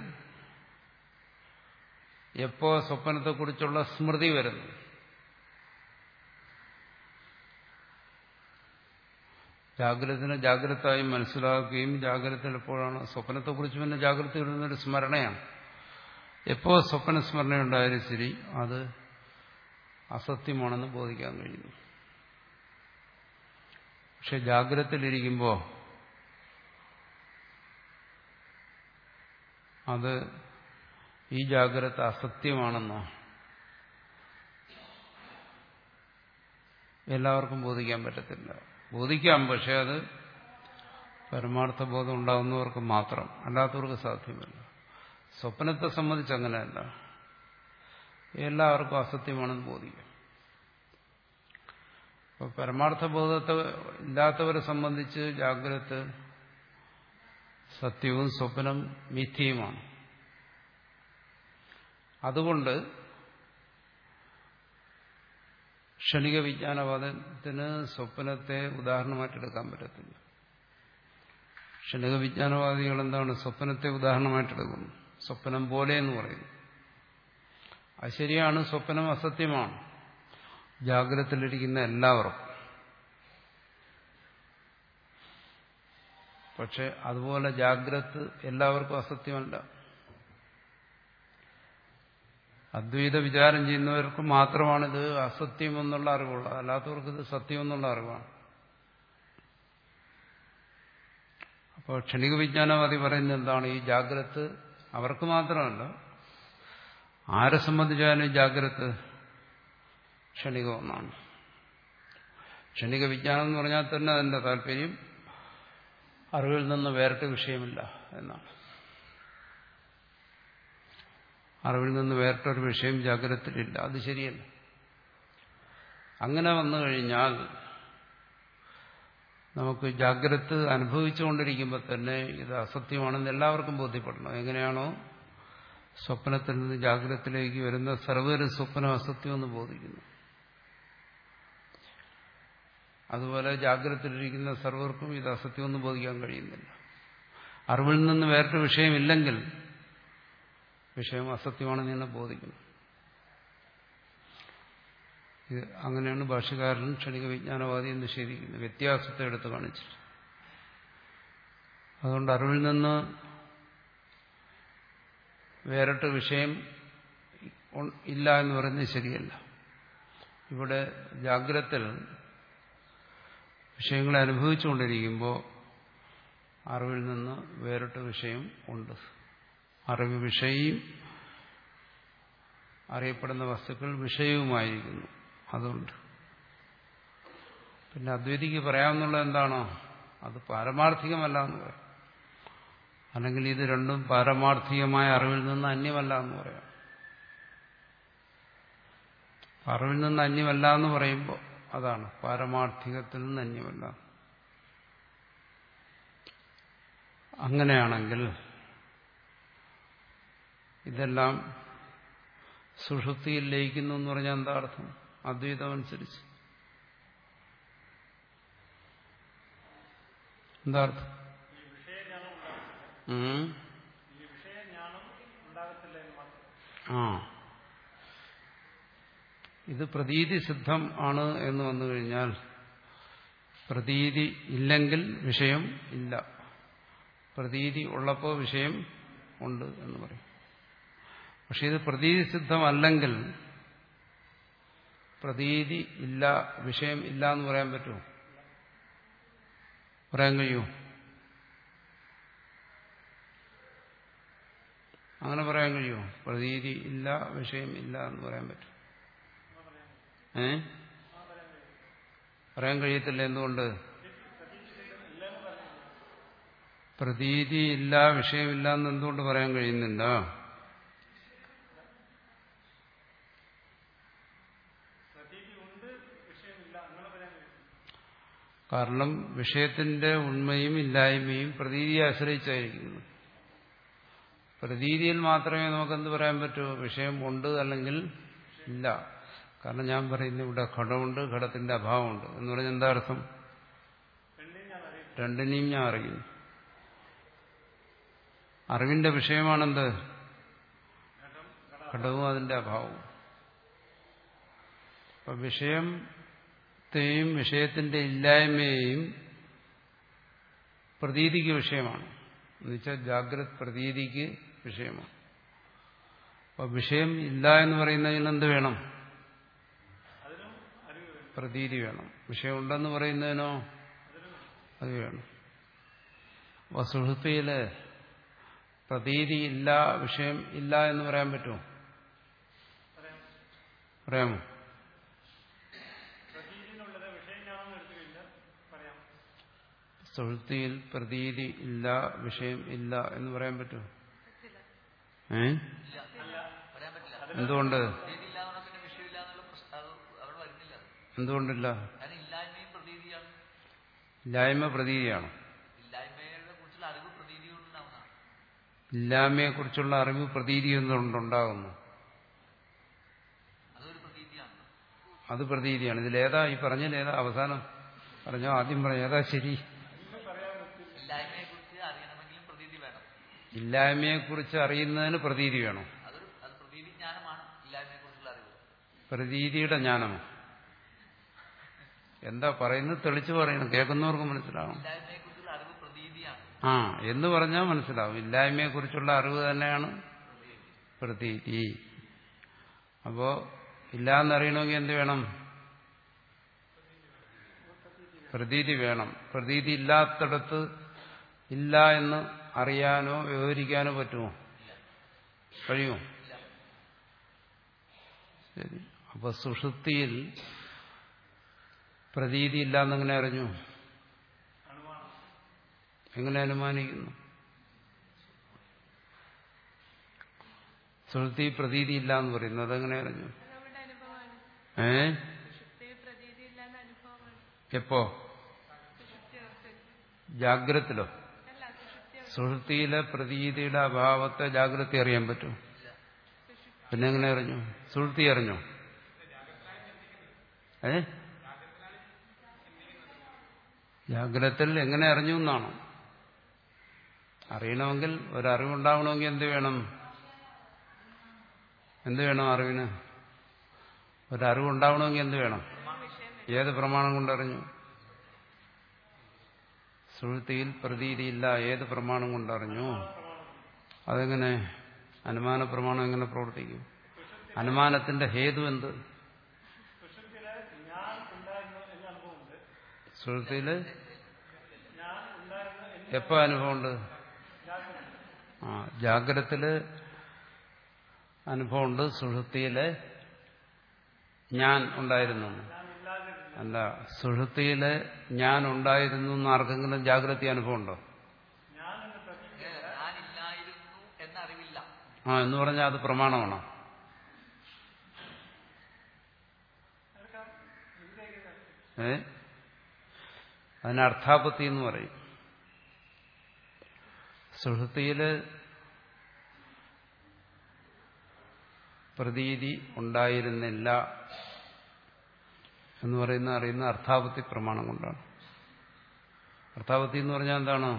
എപ്പോ സ്വപ്നത്തെക്കുറിച്ചുള്ള സ്മൃതി വരുന്നു, ജാഗ്രതനെ ജാഗ്രതയായി മനസ്സിലാക്കുകയും ജാഗ്രതയിൽ എപ്പോഴാണ് സ്വപ്നത്തെക്കുറിച്ച് പിന്നെ ജാഗ്രത വരുന്നൊരു സ്മരണയാണ്. എപ്പോ സ്വപ്ന സ്മരണയുണ്ടായാലും ശരി അത് അസത്യമാണെന്ന് ബോധിക്കാൻ കഴിയുന്നു. പക്ഷെ ജാഗ്രതയിലിരിക്കുമ്പോൾ അത് ഈ ജാഗ്രത അസത്യമാണെന്നോ എല്ലാവർക്കും ബോധിക്കാൻ പറ്റത്തില്ല. ബോധിക്കാം, പക്ഷെ അത് പരമാർത്ഥ ബോധം ഉണ്ടാകുന്നവർക്ക് മാത്രം, അല്ലാത്തവർക്ക് സാധ്യമല്ല. സ്വപ്നത്തെ സംബന്ധിച്ച് അങ്ങനെയല്ല, എല്ലാവർക്കും അസത്യമാണെന്ന് ബോധിക്കാം. അപ്പോൾ പരമാർത്ഥ ബോധത്തെ ഇല്ലാത്തവരെ സംബന്ധിച്ച് ജാഗ്രത സത്യവും സ്വപ്നം മിഥ്യയുമാണ്. അതുകൊണ്ട് ക്ഷണിക വിജ്ഞാനവാദത്തിന് സ്വപ്നത്തെ ഉദാഹരണമായിട്ടെടുക്കാൻ പറ്റത്തില്ല. ക്ഷണിക വിജ്ഞാനവാദികൾ എന്താണ് സ്വപ്നത്തെ ഉദാഹരണമായിട്ടെടുക്കുന്നു, സ്വപ്നം പോലെ എന്ന് പറയുന്നു. അത് ശരിയാണ്, സ്വപ്നം അസത്യമാണ് ജാഗ്രതയിലിരിക്കുന്ന എല്ലാവർക്കും. പക്ഷെ അതുപോലെ ജാഗ്രത എല്ലാവർക്കും അസത്യമല്ല. അദ്വൈത വിചാരം ചെയ്യുന്നവർക്ക് മാത്രമാണിത് അസത്യം എന്നുള്ള അറിവുള്ളത്, അല്ലാത്തവർക്ക് ഇത് സത്യം എന്നുള്ള അറിവാണ്. അപ്പോൾ ക്ഷണിക വിജ്ഞാനവാദി പറയുന്നത് എന്താണ്? ഈ ജാഗ്രത അവർക്ക് മാത്രമല്ല, ആരെ സംബന്ധിച്ചാലും ഈ ജാഗ്രത ക്ഷണിക ഒന്നാണ്. ക്ഷണിക വിജ്ഞാനം എന്ന് പറഞ്ഞാൽ തന്നെ അതിന്റെ താല്പര്യം അറിവിൽ നിന്ന് വേറിട്ട വിഷയമില്ല എന്നാണ്. അറിവിൽ നിന്ന് വേറിട്ടൊരു വിഷയം ജാഗ്രതയിലില്ല, അത് ശരിയല്ല. അങ്ങനെ വന്നു കഴിഞ്ഞാൽ നമുക്ക് ജാഗ്രത അനുഭവിച്ചുകൊണ്ടിരിക്കുമ്പോൾ തന്നെ ഇത് അസത്യമാണെന്ന് എല്ലാവർക്കും ബോധ്യപ്പെടണം. എങ്ങനെയാണോ സ്വപ്നത്തിൽ നിന്ന് ജാഗ്രതത്തിലേക്ക് വരുന്ന സർവ്വരും സ്വപ്നം അസത്യമെന്ന് ബോധിക്കുന്നു, അതുപോലെ ജാഗ്രതയിലിരിക്കുന്ന സർവർക്കും ഇത് അസത്യമെന്ന് ബോധിക്കാൻ കഴിയുന്നില്ല. അറിവിൽ നിന്ന് വേറൊരു വിഷയമില്ലെങ്കിൽ വിഷയം അസത്യമാണെന്ന് തന്നെ ബോധിക്കുന്നു. ഇത് അങ്ങനെയാണ് ഭാഷ്യകാരൻ ക്ഷണിക വിജ്ഞാനവാദിയെ നിഷേധിക്കുന്നത്, വ്യത്യാസത്തെ എടുത്ത് കാണിച്ചിട്ട്. അതുകൊണ്ട് അറിവിൽ നിന്ന് വേറിട്ട വിഷയം ഇല്ല എന്ന് പറയുന്നത് ശരിയല്ല. ഇവിടെ ജാഗ്രതയിൽ വിഷയങ്ങളെ അനുഭവിച്ചുകൊണ്ടിരിക്കുമ്പോൾ അറിവിൽ നിന്ന് വേറിട്ട വിഷയം ഉണ്ട്. അറിവ് വിഷയിയും അറിയപ്പെടുന്ന വസ്തുക്കൾ വിഷയവുമായിരിക്കുന്നു. അതുകൊണ്ട് പിന്നെ അദ്വൈതിക്ക് പറയാമെന്നുള്ളത് എന്താണോ അത് പാരമാർത്ഥികമല്ല എന്ന് പറയാം, അല്ലെങ്കിൽ ഇത് രണ്ടും പാരമാർത്ഥികമായ അറിവിൽ നിന്ന് അന്യമല്ല എന്ന് പറയാം. അറിവിൽ നിന്ന് അന്യമല്ല എന്ന് പറയുമ്പോൾ അതാണ് പാരമാർത്ഥികത്തിൽ നിന്ന് അന്യമല്ല. അങ്ങനെയാണെങ്കിൽ ഇതെല്ലാം സുഷുപ്തിയിൽ ലയിക്കുന്നു എന്ന് പറഞ്ഞാൽ എന്താ അർത്ഥം? അദ്വൈതം അനുസരിച്ച് എന്താ അർത്ഥം? ആ ഇത് പ്രതീതി സിദ്ധം ആണ് എന്ന് വന്നു കഴിഞ്ഞാൽ പ്രതീതി ഇല്ലെങ്കിൽ വിഷയം ഇല്ല, പ്രതീതി ഉള്ളപ്പോൾ വിഷയം ഉണ്ട് എന്ന് പറയും. പക്ഷെ ഇത് പ്രതീതി സിദ്ധമല്ലെങ്കിൽ പ്രതീതി ഇല്ല, വിഷയം ഇല്ല എന്ന് പറയാൻ പറ്റുമോ? പറയാൻ കഴിയുമോ? അങ്ങനെ പറയാൻ കഴിയുമോ? പ്രതീതി ഇല്ല, വിഷയം ഇല്ല എന്ന് പറയാൻ പറ്റും? ഏ പറയാൻ കഴിയത്തില്ല. എന്തുകൊണ്ട്? പ്രതീതി ഇല്ല, വിഷയമില്ല എന്ന് എന്തുകൊണ്ട് പറയാൻ കഴിയുന്നില്ല? കാരണം വിഷയത്തിന്റെ ഉണ്മയും ഇല്ലായ്മയും പ്രതീതിയെ ആശ്രയിച്ചായിരിക്കുന്നു. പ്രതീതിയിൽ മാത്രമേ നമുക്കെന്ത് പറയാൻ പറ്റൂ? വിഷയം ഉണ്ട് അല്ലെങ്കിൽ ഇല്ല. കാരണം ഞാൻ പറയുന്നു ഇവിടെ ഘടമുണ്ട്, ഘടത്തിന്റെ അഭാവമുണ്ട് എന്ന് പറഞ്ഞാൽ എന്താ അർത്ഥം? രണ്ടിനെയും ഞാൻ അറിയുന്നു. അറിവിന്റെ വിഷയമാണെന്ത്? ഘടവും അതിന്റെ അഭാവവും. അപ്പൊ വിഷയത്തെയും വിഷയത്തിന്റെ ഇല്ലായ്മയെയും പ്രതീതിക്ക് വിഷയമാണ്. എന്നുവെച്ചാൽ ജാഗ്രത് പ്രതീതിക്ക് വിഷയമാണ്. അപ്പൊ വിഷയം ഇല്ല എന്ന് പറയുന്നതിന് എന്ത് വേണം? പ്രതീതി വേണം. വിഷയം ഉണ്ടെന്ന് പറയുന്നതിനോ അത് വേണം. അപ്പൊ സുഷുപ്തിയില് പ്രതീതി ഇല്ല, വിഷയം ഇല്ല എന്ന് പറയാൻ പറ്റുമോ? പറയാമോ? സുഷുപ്തിയിൽ പ്രതീതി ഇല്ല, വിഷയം ഇല്ല എന്ന് പറയാൻ പറ്റുമോ? ഏ എന്തുകൊണ്ട്? എന്തുകൊണ്ടില്ല? ഇല്ലായ്മ പ്രതീതിയാണ്. ഇല്ലായ്മയെ കുറിച്ചുള്ള അറിവ് പ്രതീതി എന്നുണ്ടാകുന്നു. അത് പ്രതീതിയാണ്. ഇതിലേതാ ഈ പറഞ്ഞതിലേതാ അവസാനം പറഞ്ഞോ? ആദ്യം പറഞ്ഞോ ഏതാ ശരി? ഇല്ലായ്മയെക്കുറിച്ച് അറിയുന്നതിന് പ്രതീതി വേണം. പ്രതീതിയുടെ ജ്ഞാനമോ? എന്താ പറയുന്നത്? തെളിച്ചു പറയണം, കേൾക്കുന്നവർക്ക് മനസ്സിലാവും. ആ എന്ന് പറഞ്ഞാൽ മനസ്സിലാവും. ഇല്ലായ്മയെക്കുറിച്ചുള്ള അറിവ് തന്നെയാണ് പ്രതീതി. അപ്പോ ഇല്ല എന്നറിയണമെങ്കിൽ എന്ത് വേണം? പ്രതീതി വേണം. പ്രതീതി ഇല്ലാത്തടത്ത് ഇല്ല എന്ന് അറിയാനോ വിവരിക്കാനോ പറ്റുമോ? കഴിയുമോ? ശരി. അപ്പൊ സുഷുപ്തിയിൽ പ്രതീതി ഇല്ല എന്നെങ്ങനെ അറിഞ്ഞു? എങ്ങനെ അനുമാനിക്കുന്നു? സുഷുപ്തി പ്രതീതി ഇല്ല എന്ന് പറയുന്നു, അതെങ്ങനെ അറിഞ്ഞു? ഏ എപ്പോ? ജാഗ്രത്തിലോ? സുഷുപ്തിയിലെ പ്രതീതിയുടെ അഭാവത്തെ ജാഗ്രത അറിയാൻ പറ്റും. പിന്നെ എങ്ങനെ അറിഞ്ഞു? സുഷുപ്തി അറിഞ്ഞോ? ഏ ജാഗ്രതത്തിൽ എങ്ങനെ അറിഞ്ഞു എന്നാണോ? അറിയണമെങ്കിൽ ഒരറിവുണ്ടാവണമെങ്കിൽ എന്ത് വേണം? എന്ത് വേണം അറിവിന്? ഒരറിവുണ്ടാവണമെങ്കിൽ എന്ത് വേണം? ഏത് പ്രമാണം കൊണ്ടറിഞ്ഞു? സുഷുപ്തിയിൽ പ്രതീതിയില്ല, ഏത് പ്രമാണം കൊണ്ടറിഞ്ഞു? അതെങ്ങനെ? അനുമാന പ്രമാണം എങ്ങനെ പ്രവർത്തിക്കും? അനുമാനത്തിന്റെ ഹേതു എന്ത്? സുഷുപ്തിയില് എപ്പോ അനുഭവമുണ്ട്? ആ ജാഗ്രതത്തില് അനുഭവമുണ്ട്. സുഷുപ്തിയില് ഞാൻ ഉണ്ടായിരുന്നു അല്ല, സുഷുപ്തിയില് ഞാൻ ഉണ്ടായിരുന്നു എന്ന് ആർക്കെങ്കിലും ജാഗ്രത അനുഭവം ഉണ്ടോ? ആ എന്ന് പറഞ്ഞാൽ അത് പ്രമാണമാണോ? ഏ അതിന് അർത്ഥാപത്തി എന്ന് പറയും. സുഷുപ്തിയില് പ്രതീതി ഉണ്ടായിരുന്നില്ല എന്ന് പറയുന്ന അറിയുന്ന അർത്ഥാപത്തി പ്രമാണം കൊണ്ടാണ്. അർത്ഥാപത്തി എന്ന് പറഞ്ഞാൽ എന്താണ്?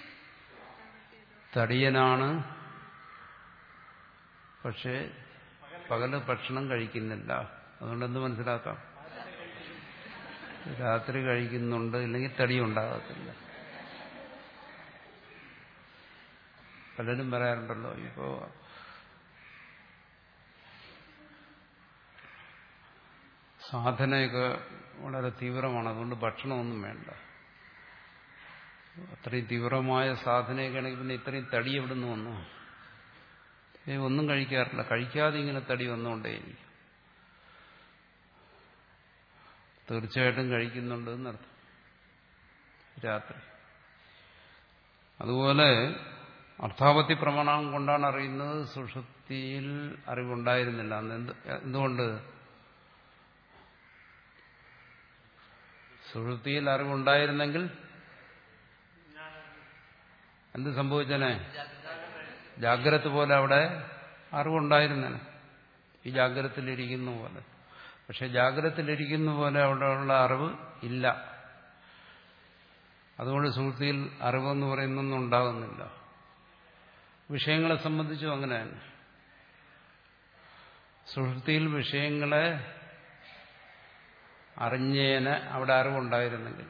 തടിയനാണ്, പക്ഷേ പകല് ഭക്ഷണം കഴിക്കുന്നില്ല. അതുകൊണ്ട് എന്ത് മനസ്സിലാക്കാം? രാത്രി കഴിക്കുന്നുണ്ട്, ഇല്ലെങ്കിൽ തടി ഉണ്ടാകത്തില്ല. പലരും പറയാറുണ്ടല്ലോ, ഇപ്പോ സാധനയൊക്കെ വളരെ തീവ്രമാണ്, അതുകൊണ്ട് ഭക്ഷണമൊന്നും വേണ്ട. അത്രയും തീവ്രമായ സാധനയൊക്കെ ആണെങ്കിൽ പിന്നെ ഇത്രയും തടി എവിടെ നിന്ന് വന്നു? ഏ ഒന്നും കഴിക്കാറില്ല, കഴിക്കാതെ ഇങ്ങനെ തടി വന്നുകൊണ്ടേയിരിക്കും. തീർച്ചയായിട്ടും കഴിക്കുന്നുണ്ട് എന്നർത്ഥം രാത്രി. അതുപോലെ അർത്ഥാപത്തി പ്രമാണം കൊണ്ടാണ് അറിയുന്നത് സുഷുപ്തിയിൽ അറിവുണ്ടായിരുന്നില്ല. എന്ത് എന്തുകൊണ്ട്? സുഷുപ്തിയിൽ അറിവുണ്ടായിരുന്നെങ്കിൽ എന്ത് സംഭവിച്ചനെ? ജാഗ്രത പോലെ അവിടെ അറിവുണ്ടായിരുന്നേനെ, ഈ ജാഗ്രതത്തിലിരിക്കുന്ന പോലെ. പക്ഷെ ജാഗ്രതത്തിലിരിക്കുന്ന പോലെ അവിടെയുള്ള അറിവ് ഇല്ല. അതുകൊണ്ട് സുഷുപ്തിയിൽ അറിവെന്ന് പറയുന്നൊന്നും ഉണ്ടാകുന്നില്ല. വിഷയങ്ങളെ സംബന്ധിച്ചും അങ്ങനെയാണ്. സുഷുപ്തിയിൽ വിഷയങ്ങളെ അറിഞ്ഞേന് അവിടെ അറിവുണ്ടായിരുന്നെങ്കിൽ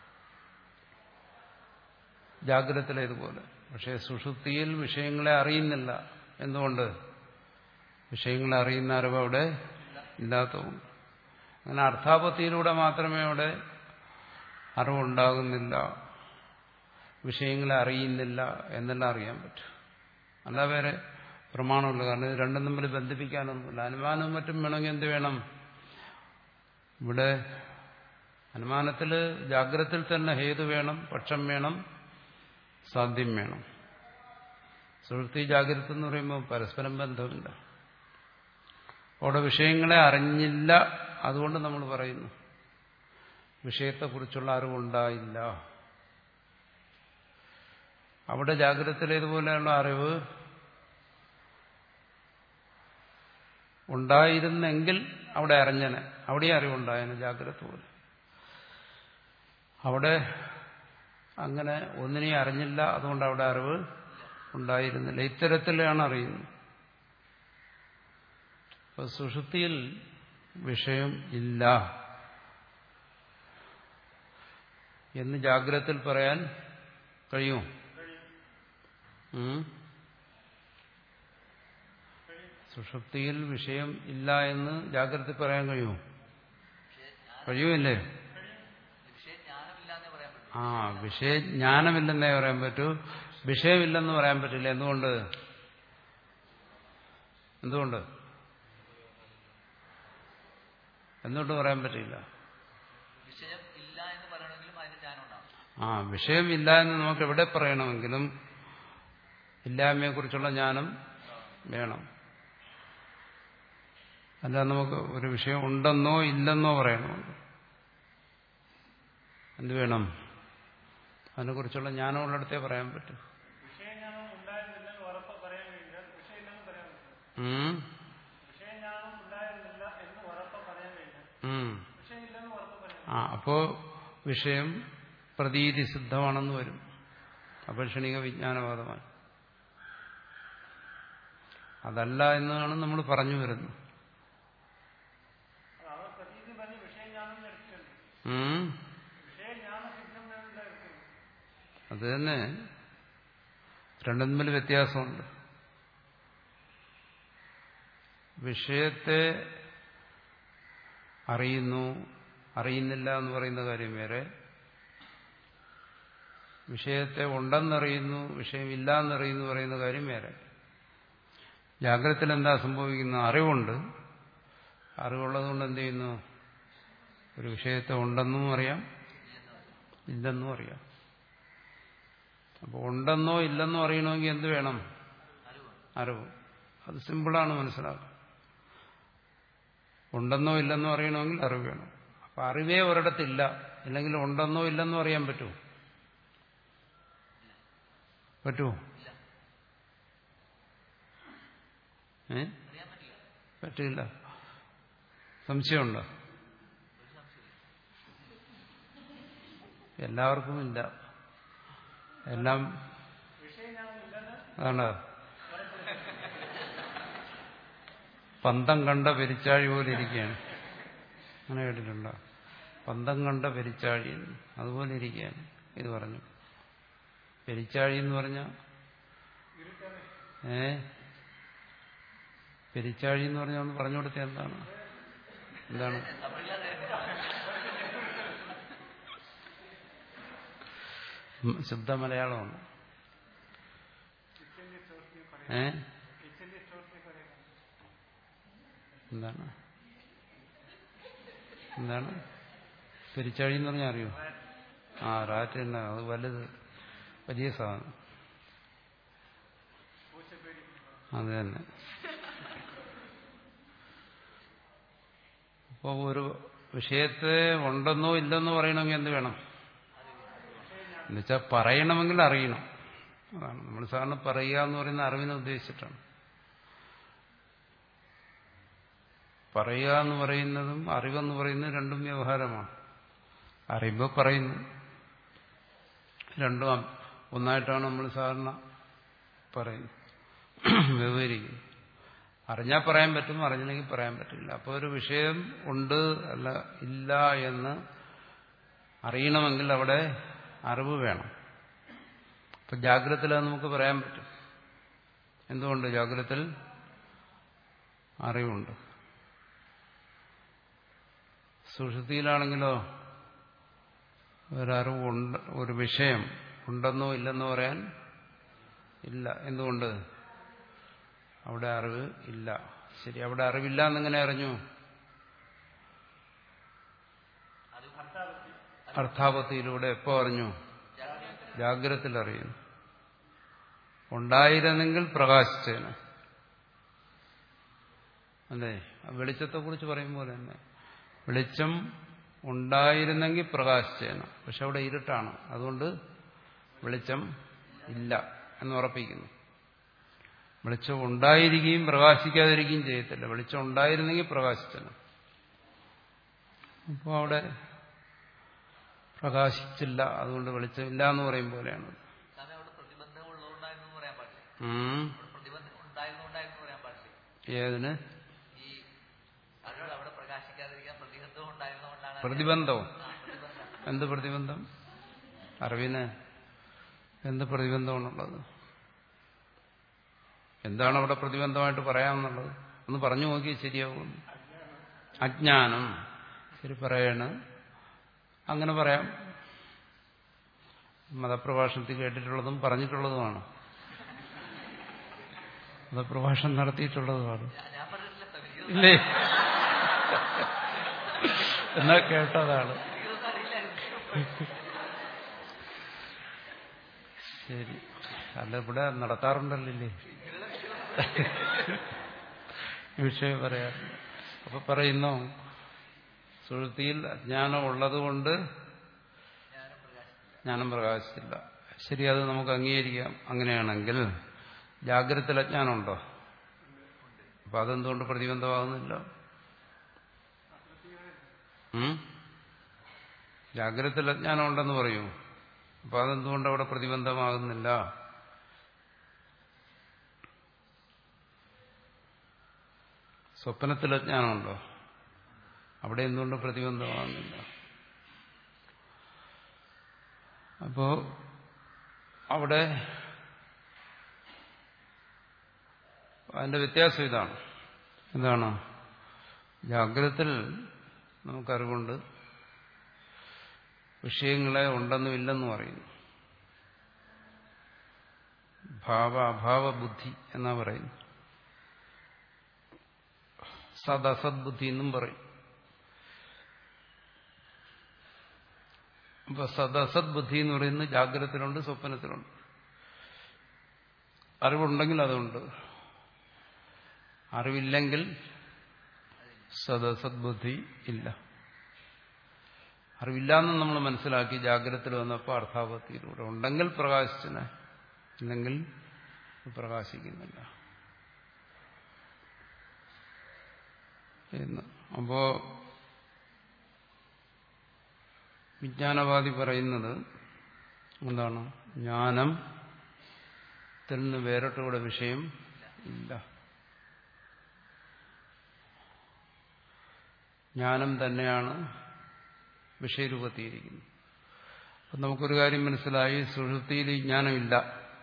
ജാഗ്രതത്തിലേതുപോലെ. പക്ഷെ സുഷുപ്തിയിൽ വിഷയങ്ങളെ അറിയുന്നില്ല. എന്തുകൊണ്ട്? വിഷയങ്ങളെ അറിയുന്ന അറിവ് അവിടെ ഇല്ലാത്തതുകൊണ്ട്. അങ്ങനെ അർത്ഥാപത്തിയിലൂടെ മാത്രമേ അവിടെ അറിവുണ്ടാകുന്നില്ല, വിഷയങ്ങളെ അറിയുന്നില്ല എന്നെല്ലാം അറിയാൻ പറ്റും. അല്ല വേറെ പ്രമാണമുള്ളൂ. കാരണം ഇത് രണ്ടും തമ്മിൽ ബന്ധിപ്പിക്കാനൊന്നുമില്ല. അനുമാനവും മറ്റും വേണമെങ്കിൽ എന്ത് വേണം? ഇവിടെ അനുമാനത്തിൽ ജാഗ്രതത്തിൽ തന്നെ ഹേതു വേണം, പക്ഷം വേണം, സാധ്യം വേണം. സുഷുപ്തി ജാഗ്രത എന്ന് പറയുമ്പോൾ പരസ്പരം ബന്ധമില്ല. അവിടെ വിഷയങ്ങളെ അറിഞ്ഞില്ല, അതുകൊണ്ട് നമ്മൾ പറയുന്നു വിഷയത്തെക്കുറിച്ചുള്ള അറിവുണ്ടായില്ല. അവിടെ ജാഗ്രതത്തിലേതുപോലെയുള്ള അറിവ് ഉണ്ടായിരുന്നെങ്കിൽ അവിടെ അറിഞ്ഞനെ, അവിടെ അറിവുണ്ടായനെ ജാഗ്രത പോലെ. അവിടെ അങ്ങനെ ഒന്നിനെയും അറിഞ്ഞില്ല, അതുകൊണ്ട് അവിടെ അറിവ് ഉണ്ടായിരുന്നില്ല. ഇത്തരത്തിലാണ് അറിയുന്നത്. അപ്പൊ സുഷുപ്തിയിൽ വിഷയം ഇല്ല എന്ന് ജാഗ്രതത്തിൽ പറയാൻ കഴിയും. സുഷുപ്തിയിൽ വിഷയം ഇല്ല എന്ന് ജാഗ്രതത്തിൽ പറയാൻ കഴിയുമോ? കഴിയുമില്ലേ? ആ വിഷയജ്ഞാനമില്ലെന്നേ പറയാൻ പറ്റൂ, വിഷയമില്ലെന്ന് പറയാൻ പറ്റില്ല. എന്തുകൊണ്ട്? എന്തുകൊണ്ട് എന്തുകൊണ്ട് പറയാൻ പറ്റില്ല? ആ വിഷയമില്ല എന്ന് നമുക്ക് എവിടെ പറയണമെങ്കിലും ഇല്ലായ്മയെക്കുറിച്ചുള്ള ജ്ഞാനം വേണം. അല്ല നമുക്ക് ഒരു വിഷയം ഉണ്ടെന്നോ ഇല്ലെന്നോ പറയണമല്ലോ. എന്ത് വേണം? അതിനെക്കുറിച്ചുള്ള ജ്ഞാനമുള്ളിടത്തേ പറയാൻ പറ്റൂ. ആ അപ്പോ വിഷയം പ്രതീതി സിദ്ധമാണെന്ന് വരും. അപ്പോൾ ക്ഷണിക വിജ്ഞാനവാദമാണ്. അതല്ല എന്നാണ് നമ്മൾ പറഞ്ഞു വരുന്നത്. അത് തന്നെ, രണ്ടും തമ്മിൽ വ്യത്യാസമുണ്ട്. വിഷയത്തെ അറിയുന്നു അറിയുന്നില്ല എന്ന് പറയുന്ന കാര്യം വേറെ, വിഷയത്തെ ഉണ്ടെന്നറിയുന്നു വിഷയമില്ല എന്നറിയുന്നു പറയുന്ന കാര്യം വേറെ. ജാഗ്രതത്തിൽ എന്താ സംഭവിക്കുന്നത്? അറിവുണ്ട്. അറിവുള്ളതുകൊണ്ട് എന്ത് ചെയ്യുന്നു? ഒരു വിഷയത്തെ ഉണ്ടെന്നും അറിയാം ഇല്ലെന്നും അറിയാം. അപ്പോൾ ഉണ്ടെന്നോ ഇല്ലെന്നോ അറിയണമെങ്കിൽ എന്ത് വേണം? അറിവ്. അത് സിമ്പിളാണ് മനസ്സിലാക്കുക. ഉണ്ടെന്നോ ഇല്ലെന്നോ അറിയണമെങ്കിൽ അറിവ് വേണം. അപ്പൊ അറിവേ ഒരിടത്തില്ല, ഇല്ലെങ്കിൽ ഉണ്ടെന്നോ ഇല്ലെന്നോ അറിയാൻ പറ്റുമോ? പറ്റുമോ? ഏ പറ്റില്ല. സംശയമുണ്ടോ? എല്ലാവർക്കും ഇല്ല. എല്ലാം അതാണ് പന്തം കണ്ട പെരിച്ചാഴി പോലെ ഇരിക്കുകയാണ്. അങ്ങനെ കേട്ടിട്ടുണ്ടോ? പന്തം കണ്ട പെരിച്ചാഴി അതുപോലെ ഇരിക്കുകയാണ്. ഇത് പറഞ്ഞു പെരിച്ചാഴി എന്ന് പറഞ്ഞ ഏ പെരിച്ചാഴി എന്ന് പറഞ്ഞ ഒന്ന് പറഞ്ഞു കൊടുത്ത എന്താണ് എന്താണ് ശുദ്ധ മലയാളമാണ്. ഏ എന്താണ് എന്താണ് പെരിച്ചാഴി എന്ന് പറഞ്ഞാൽ അറിയോ? ആ റാറ്റ് തന്നെ. അത് വലുത്, വലിയ സാധനം. അത് തന്നെ. അപ്പോൾ ഒരു വിഷയത്തെ ഉണ്ടെന്നോ ഇല്ലെന്നോ പറയണമെങ്കിൽ എന്ത് വേണം? എന്നുവെച്ചാൽ പറയണമെങ്കിൽ അറിയണം. അതാണ് നമ്മൾ സാധാരണ പറയുക എന്ന് പറയുന്ന അറിവിനെ ഉദ്ദേശിച്ചിട്ടാണ്. പറയുക എന്ന് പറയുന്നതും അറിവെന്ന് പറയുന്നതും രണ്ടും വ്യവഹാരമാണ്. അറിയുമ്പോൾ പറയുന്നു, രണ്ടും ഒന്നായിട്ടാണ് നമ്മൾ സാധാരണ പറയുന്നത്, വ്യവഹരിക്കുന്നു. അറിഞ്ഞാൽ പറയാൻ പറ്റും, അറിഞ്ഞില്ലെങ്കിൽ പറയാൻ പറ്റില്ല. അപ്പോൾ ഒരു വിഷയം ഉണ്ട് അല്ല ഇല്ല എന്ന് അറിയണമെങ്കിൽ അവിടെ അറിവ് വേണം. ഇപ്പൊ ജാഗ്രതത്തിൽ അത് നമുക്ക് പറയാൻ പറ്റും. എന്തുകൊണ്ട്? ജാഗ്രതത്തിൽ അറിവുണ്ട്. സുഷുപ്തിയിലാണെങ്കിലോ ഒരറിവുണ്ട്, ഒരു വിഷയം ഉണ്ടെന്നോ ഇല്ലെന്നോ പറയാൻ ഇല്ല. എന്തുകൊണ്ട്? അവിടെ അറിവ് ഇല്ല. ശരി, അവിടെ അറിവില്ല എന്നെങ്ങനെ അറിഞ്ഞു? അർത്ഥാപത്തിയിലൂടെ. എപ്പോ അറിഞ്ഞു? ജാഗ്രതത്തിൽ അറിയുന്നു. ഉണ്ടായിരുന്നെങ്കിൽ പ്രകാശിച്ചേനെ. അല്ലേ? വെളിച്ചത്തെ കുറിച്ച് പറയുമ്പോൾ തന്നെ വെളിച്ചം ഉണ്ടായിരുന്നെങ്കിൽ പ്രകാശിച്ചേന. പക്ഷെ അവിടെ ഇരുട്ടാണ്, അതുകൊണ്ട് വെളിച്ചം ഇല്ല എന്ന് ഉറപ്പിക്കുന്നു. വെളിച്ചം ഉണ്ടായിരിക്കുകയും പ്രകാശിക്കാതിരിക്കുകയും ചെയ്യത്തില്ല. വെളിച്ചം ഉണ്ടായിരുന്നെങ്കിൽ പ്രകാശിച്ചേന. അപ്പോൾ അവിടെ പ്രകാശിച്ചില്ല, അതുകൊണ്ട് വെളിച്ചമില്ല എന്ന് പറയും പോലെയാണ്. ഏതിന്? പ്രതിബന്ധവും. എന്ത് പ്രതിബന്ധം? അറിവിന് എന്ത് പ്രതിബന്ധമാണുള്ളത്? എന്താണ് അവിടെ പ്രതിബന്ധമായിട്ട് പറയാമെന്നുള്ളത് ഒന്ന് പറഞ്ഞു നോക്കി ശരിയാവും. അജ്ഞാനം. ശരി, പറയണ്. അങ്ങനെ പറയാം. മതപ്രഭാഷണത്തിൽ കേട്ടിട്ടുള്ളതും പറഞ്ഞിട്ടുള്ളതുമാണ്, മതപ്രഭാഷണം നടത്തിയിട്ടുള്ളതുമാണ്. ഇല്ലേ? എന്നാ കേട്ടതാണ്. ശരി, അല്ല ഇവിടെ നടത്താറുണ്ടല്ലേ വിഷയം പറയാം. അപ്പൊ പറയുന്നു, സുഷുപ്തിയിൽ അജ്ഞാനം ഉള്ളതുകൊണ്ട് ജ്ഞാനം പ്രകാശിച്ചില്ല. ശരി, അത് നമുക്ക് അംഗീകരിക്കാം. അങ്ങനെയാണെങ്കിൽ ജാഗ്രതത്തിൽ അജ്ഞാനമുണ്ടോ? അപ്പൊ അതെന്തുകൊണ്ട് പ്രതിബന്ധമാകുന്നില്ല? ജാഗ്രതത്തിൽ അജ്ഞാനം ഉണ്ടെന്ന് പറയൂ. അപ്പൊ അതെന്തുകൊണ്ട് അവിടെ പ്രതിബന്ധമാകുന്നില്ല? സ്വപ്നത്തിൽ അജ്ഞാനമുണ്ടോ? അവിടെ എന്തുകൊണ്ട് പ്രതിബന്ധമാകുന്നില്ല? അപ്പോ അവിടെ അതിന്റെ വ്യത്യാസം ഇതാണ്. എന്താണ്? ജാഗ്രതത്തിൽ നമുക്കറിവുണ്ട്, വിഷയങ്ങളെ ഉണ്ടെന്നും ഇല്ലെന്നും അറിയുന്നു. ഭാവ അഭാവ ബുദ്ധി എന്നാ പറയുന്നു. സദ് അസത് ബുദ്ധി എന്നും പറയും. അപ്പൊ സദ് അസത് ബുദ്ധി എന്ന് പറയുന്നത് ജാഗ്രതത്തിലുണ്ട്, സ്വപ്നത്തിലുണ്ട്. അറിവുണ്ടെങ്കിൽ അതുണ്ട്, അറിവില്ലെങ്കിൽ സദസത് ബുദ്ധി ഇല്ല. അറിവില്ലാന്ന് നമ്മൾ മനസ്സിലാക്കി ജാഗ്രതത്തിൽ വന്നപ്പോൾ അർത്ഥാപത്തിയിലൂടെ. ഉണ്ടെങ്കിൽ പ്രകാശിച്ചനെ, ഇല്ലെങ്കിൽ പ്രകാശിക്കുന്നില്ല എന്ന്. അപ്പോ വിജ്ഞാനവാദി പറയുന്നത് എന്താണ്? ജ്ഞാനത്തിൽ നിന്ന് വേറിട്ടുകൂടെ വിഷയം ഇല്ല. ജ്ഞാനം തന്നെയാണ് വിഷയരൂപത്തിയിരിക്കുന്നത്. അപ്പം നമുക്കൊരു കാര്യം മനസ്സിലായി, സുഷുപ്തിയിൽ ഈ ജ്ഞാനമില്ല.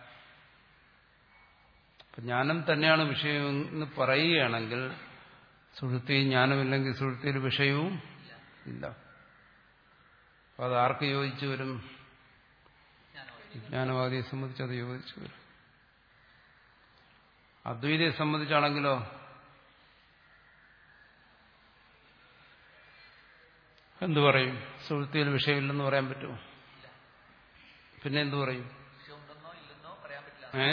അപ്പം ജ്ഞാനം തന്നെയാണ് വിഷയം എന്ന് പറയുകയാണെങ്കിൽ സുഷുപ്തിയിൽ ജ്ഞാനമില്ലെങ്കിൽ സുഷുപ്തിയിൽ വിഷയവും ഇല്ല. അപ്പം അത് ആർക്ക് യോജിച്ചു വരും? വിജ്ഞാനവാദിയെ സംബന്ധിച്ച് അത് യോജിച്ചു വരും. അദ്വൈതയെ സംബന്ധിച്ചാണെങ്കിലോ എന്തു പറയും? സുഷുപ്തിയിൽ വിഷയമില്ലെന്ന് പറയാൻ പറ്റുമോ? പിന്നെ എന്തു പറയും? ഏ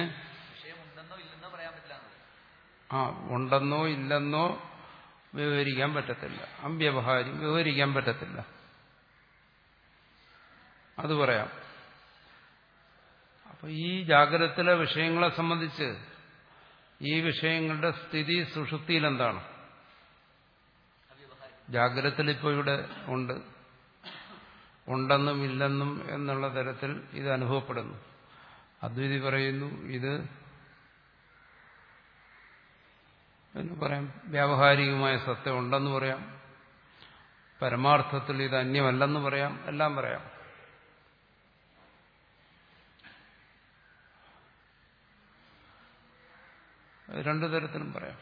ആ ഉണ്ടെന്നോ ഇല്ലെന്നോ വിവരിക്കാൻ പറ്റത്തില്ല. അവ്യവഹാരം വിവരിക്കാൻ പറ്റത്തില്ല. അത് പറയാം. അപ്പൊ ഈ ജാഗ്രതത്തിലെ വിഷയങ്ങളെ സംബന്ധിച്ച് ഈ വിഷയങ്ങളുടെ സ്ഥിതി സുഷുപ്തിയിൽ എന്താണ്? ജാഗ്രതത്തിൽ ഇപ്പോൾ ഇവിടെ ഉണ്ട്, ഉണ്ടെന്നും ഇല്ലെന്നും എന്നുള്ള തരത്തിൽ ഇത് അനുഭവപ്പെടുന്നു. അദ്വൈതി പറയുന്നു ഇത് എന്ന് പറയാം, വ്യാവഹാരികമായ സത്യം ഉണ്ടെന്ന് പറയാം, പരമാർത്ഥത്തിൽ ഇത് അന്യമല്ലെന്ന് പറയാം, എല്ലാം പറയാം. രണ്ടു തരത്തിലും പറയാം.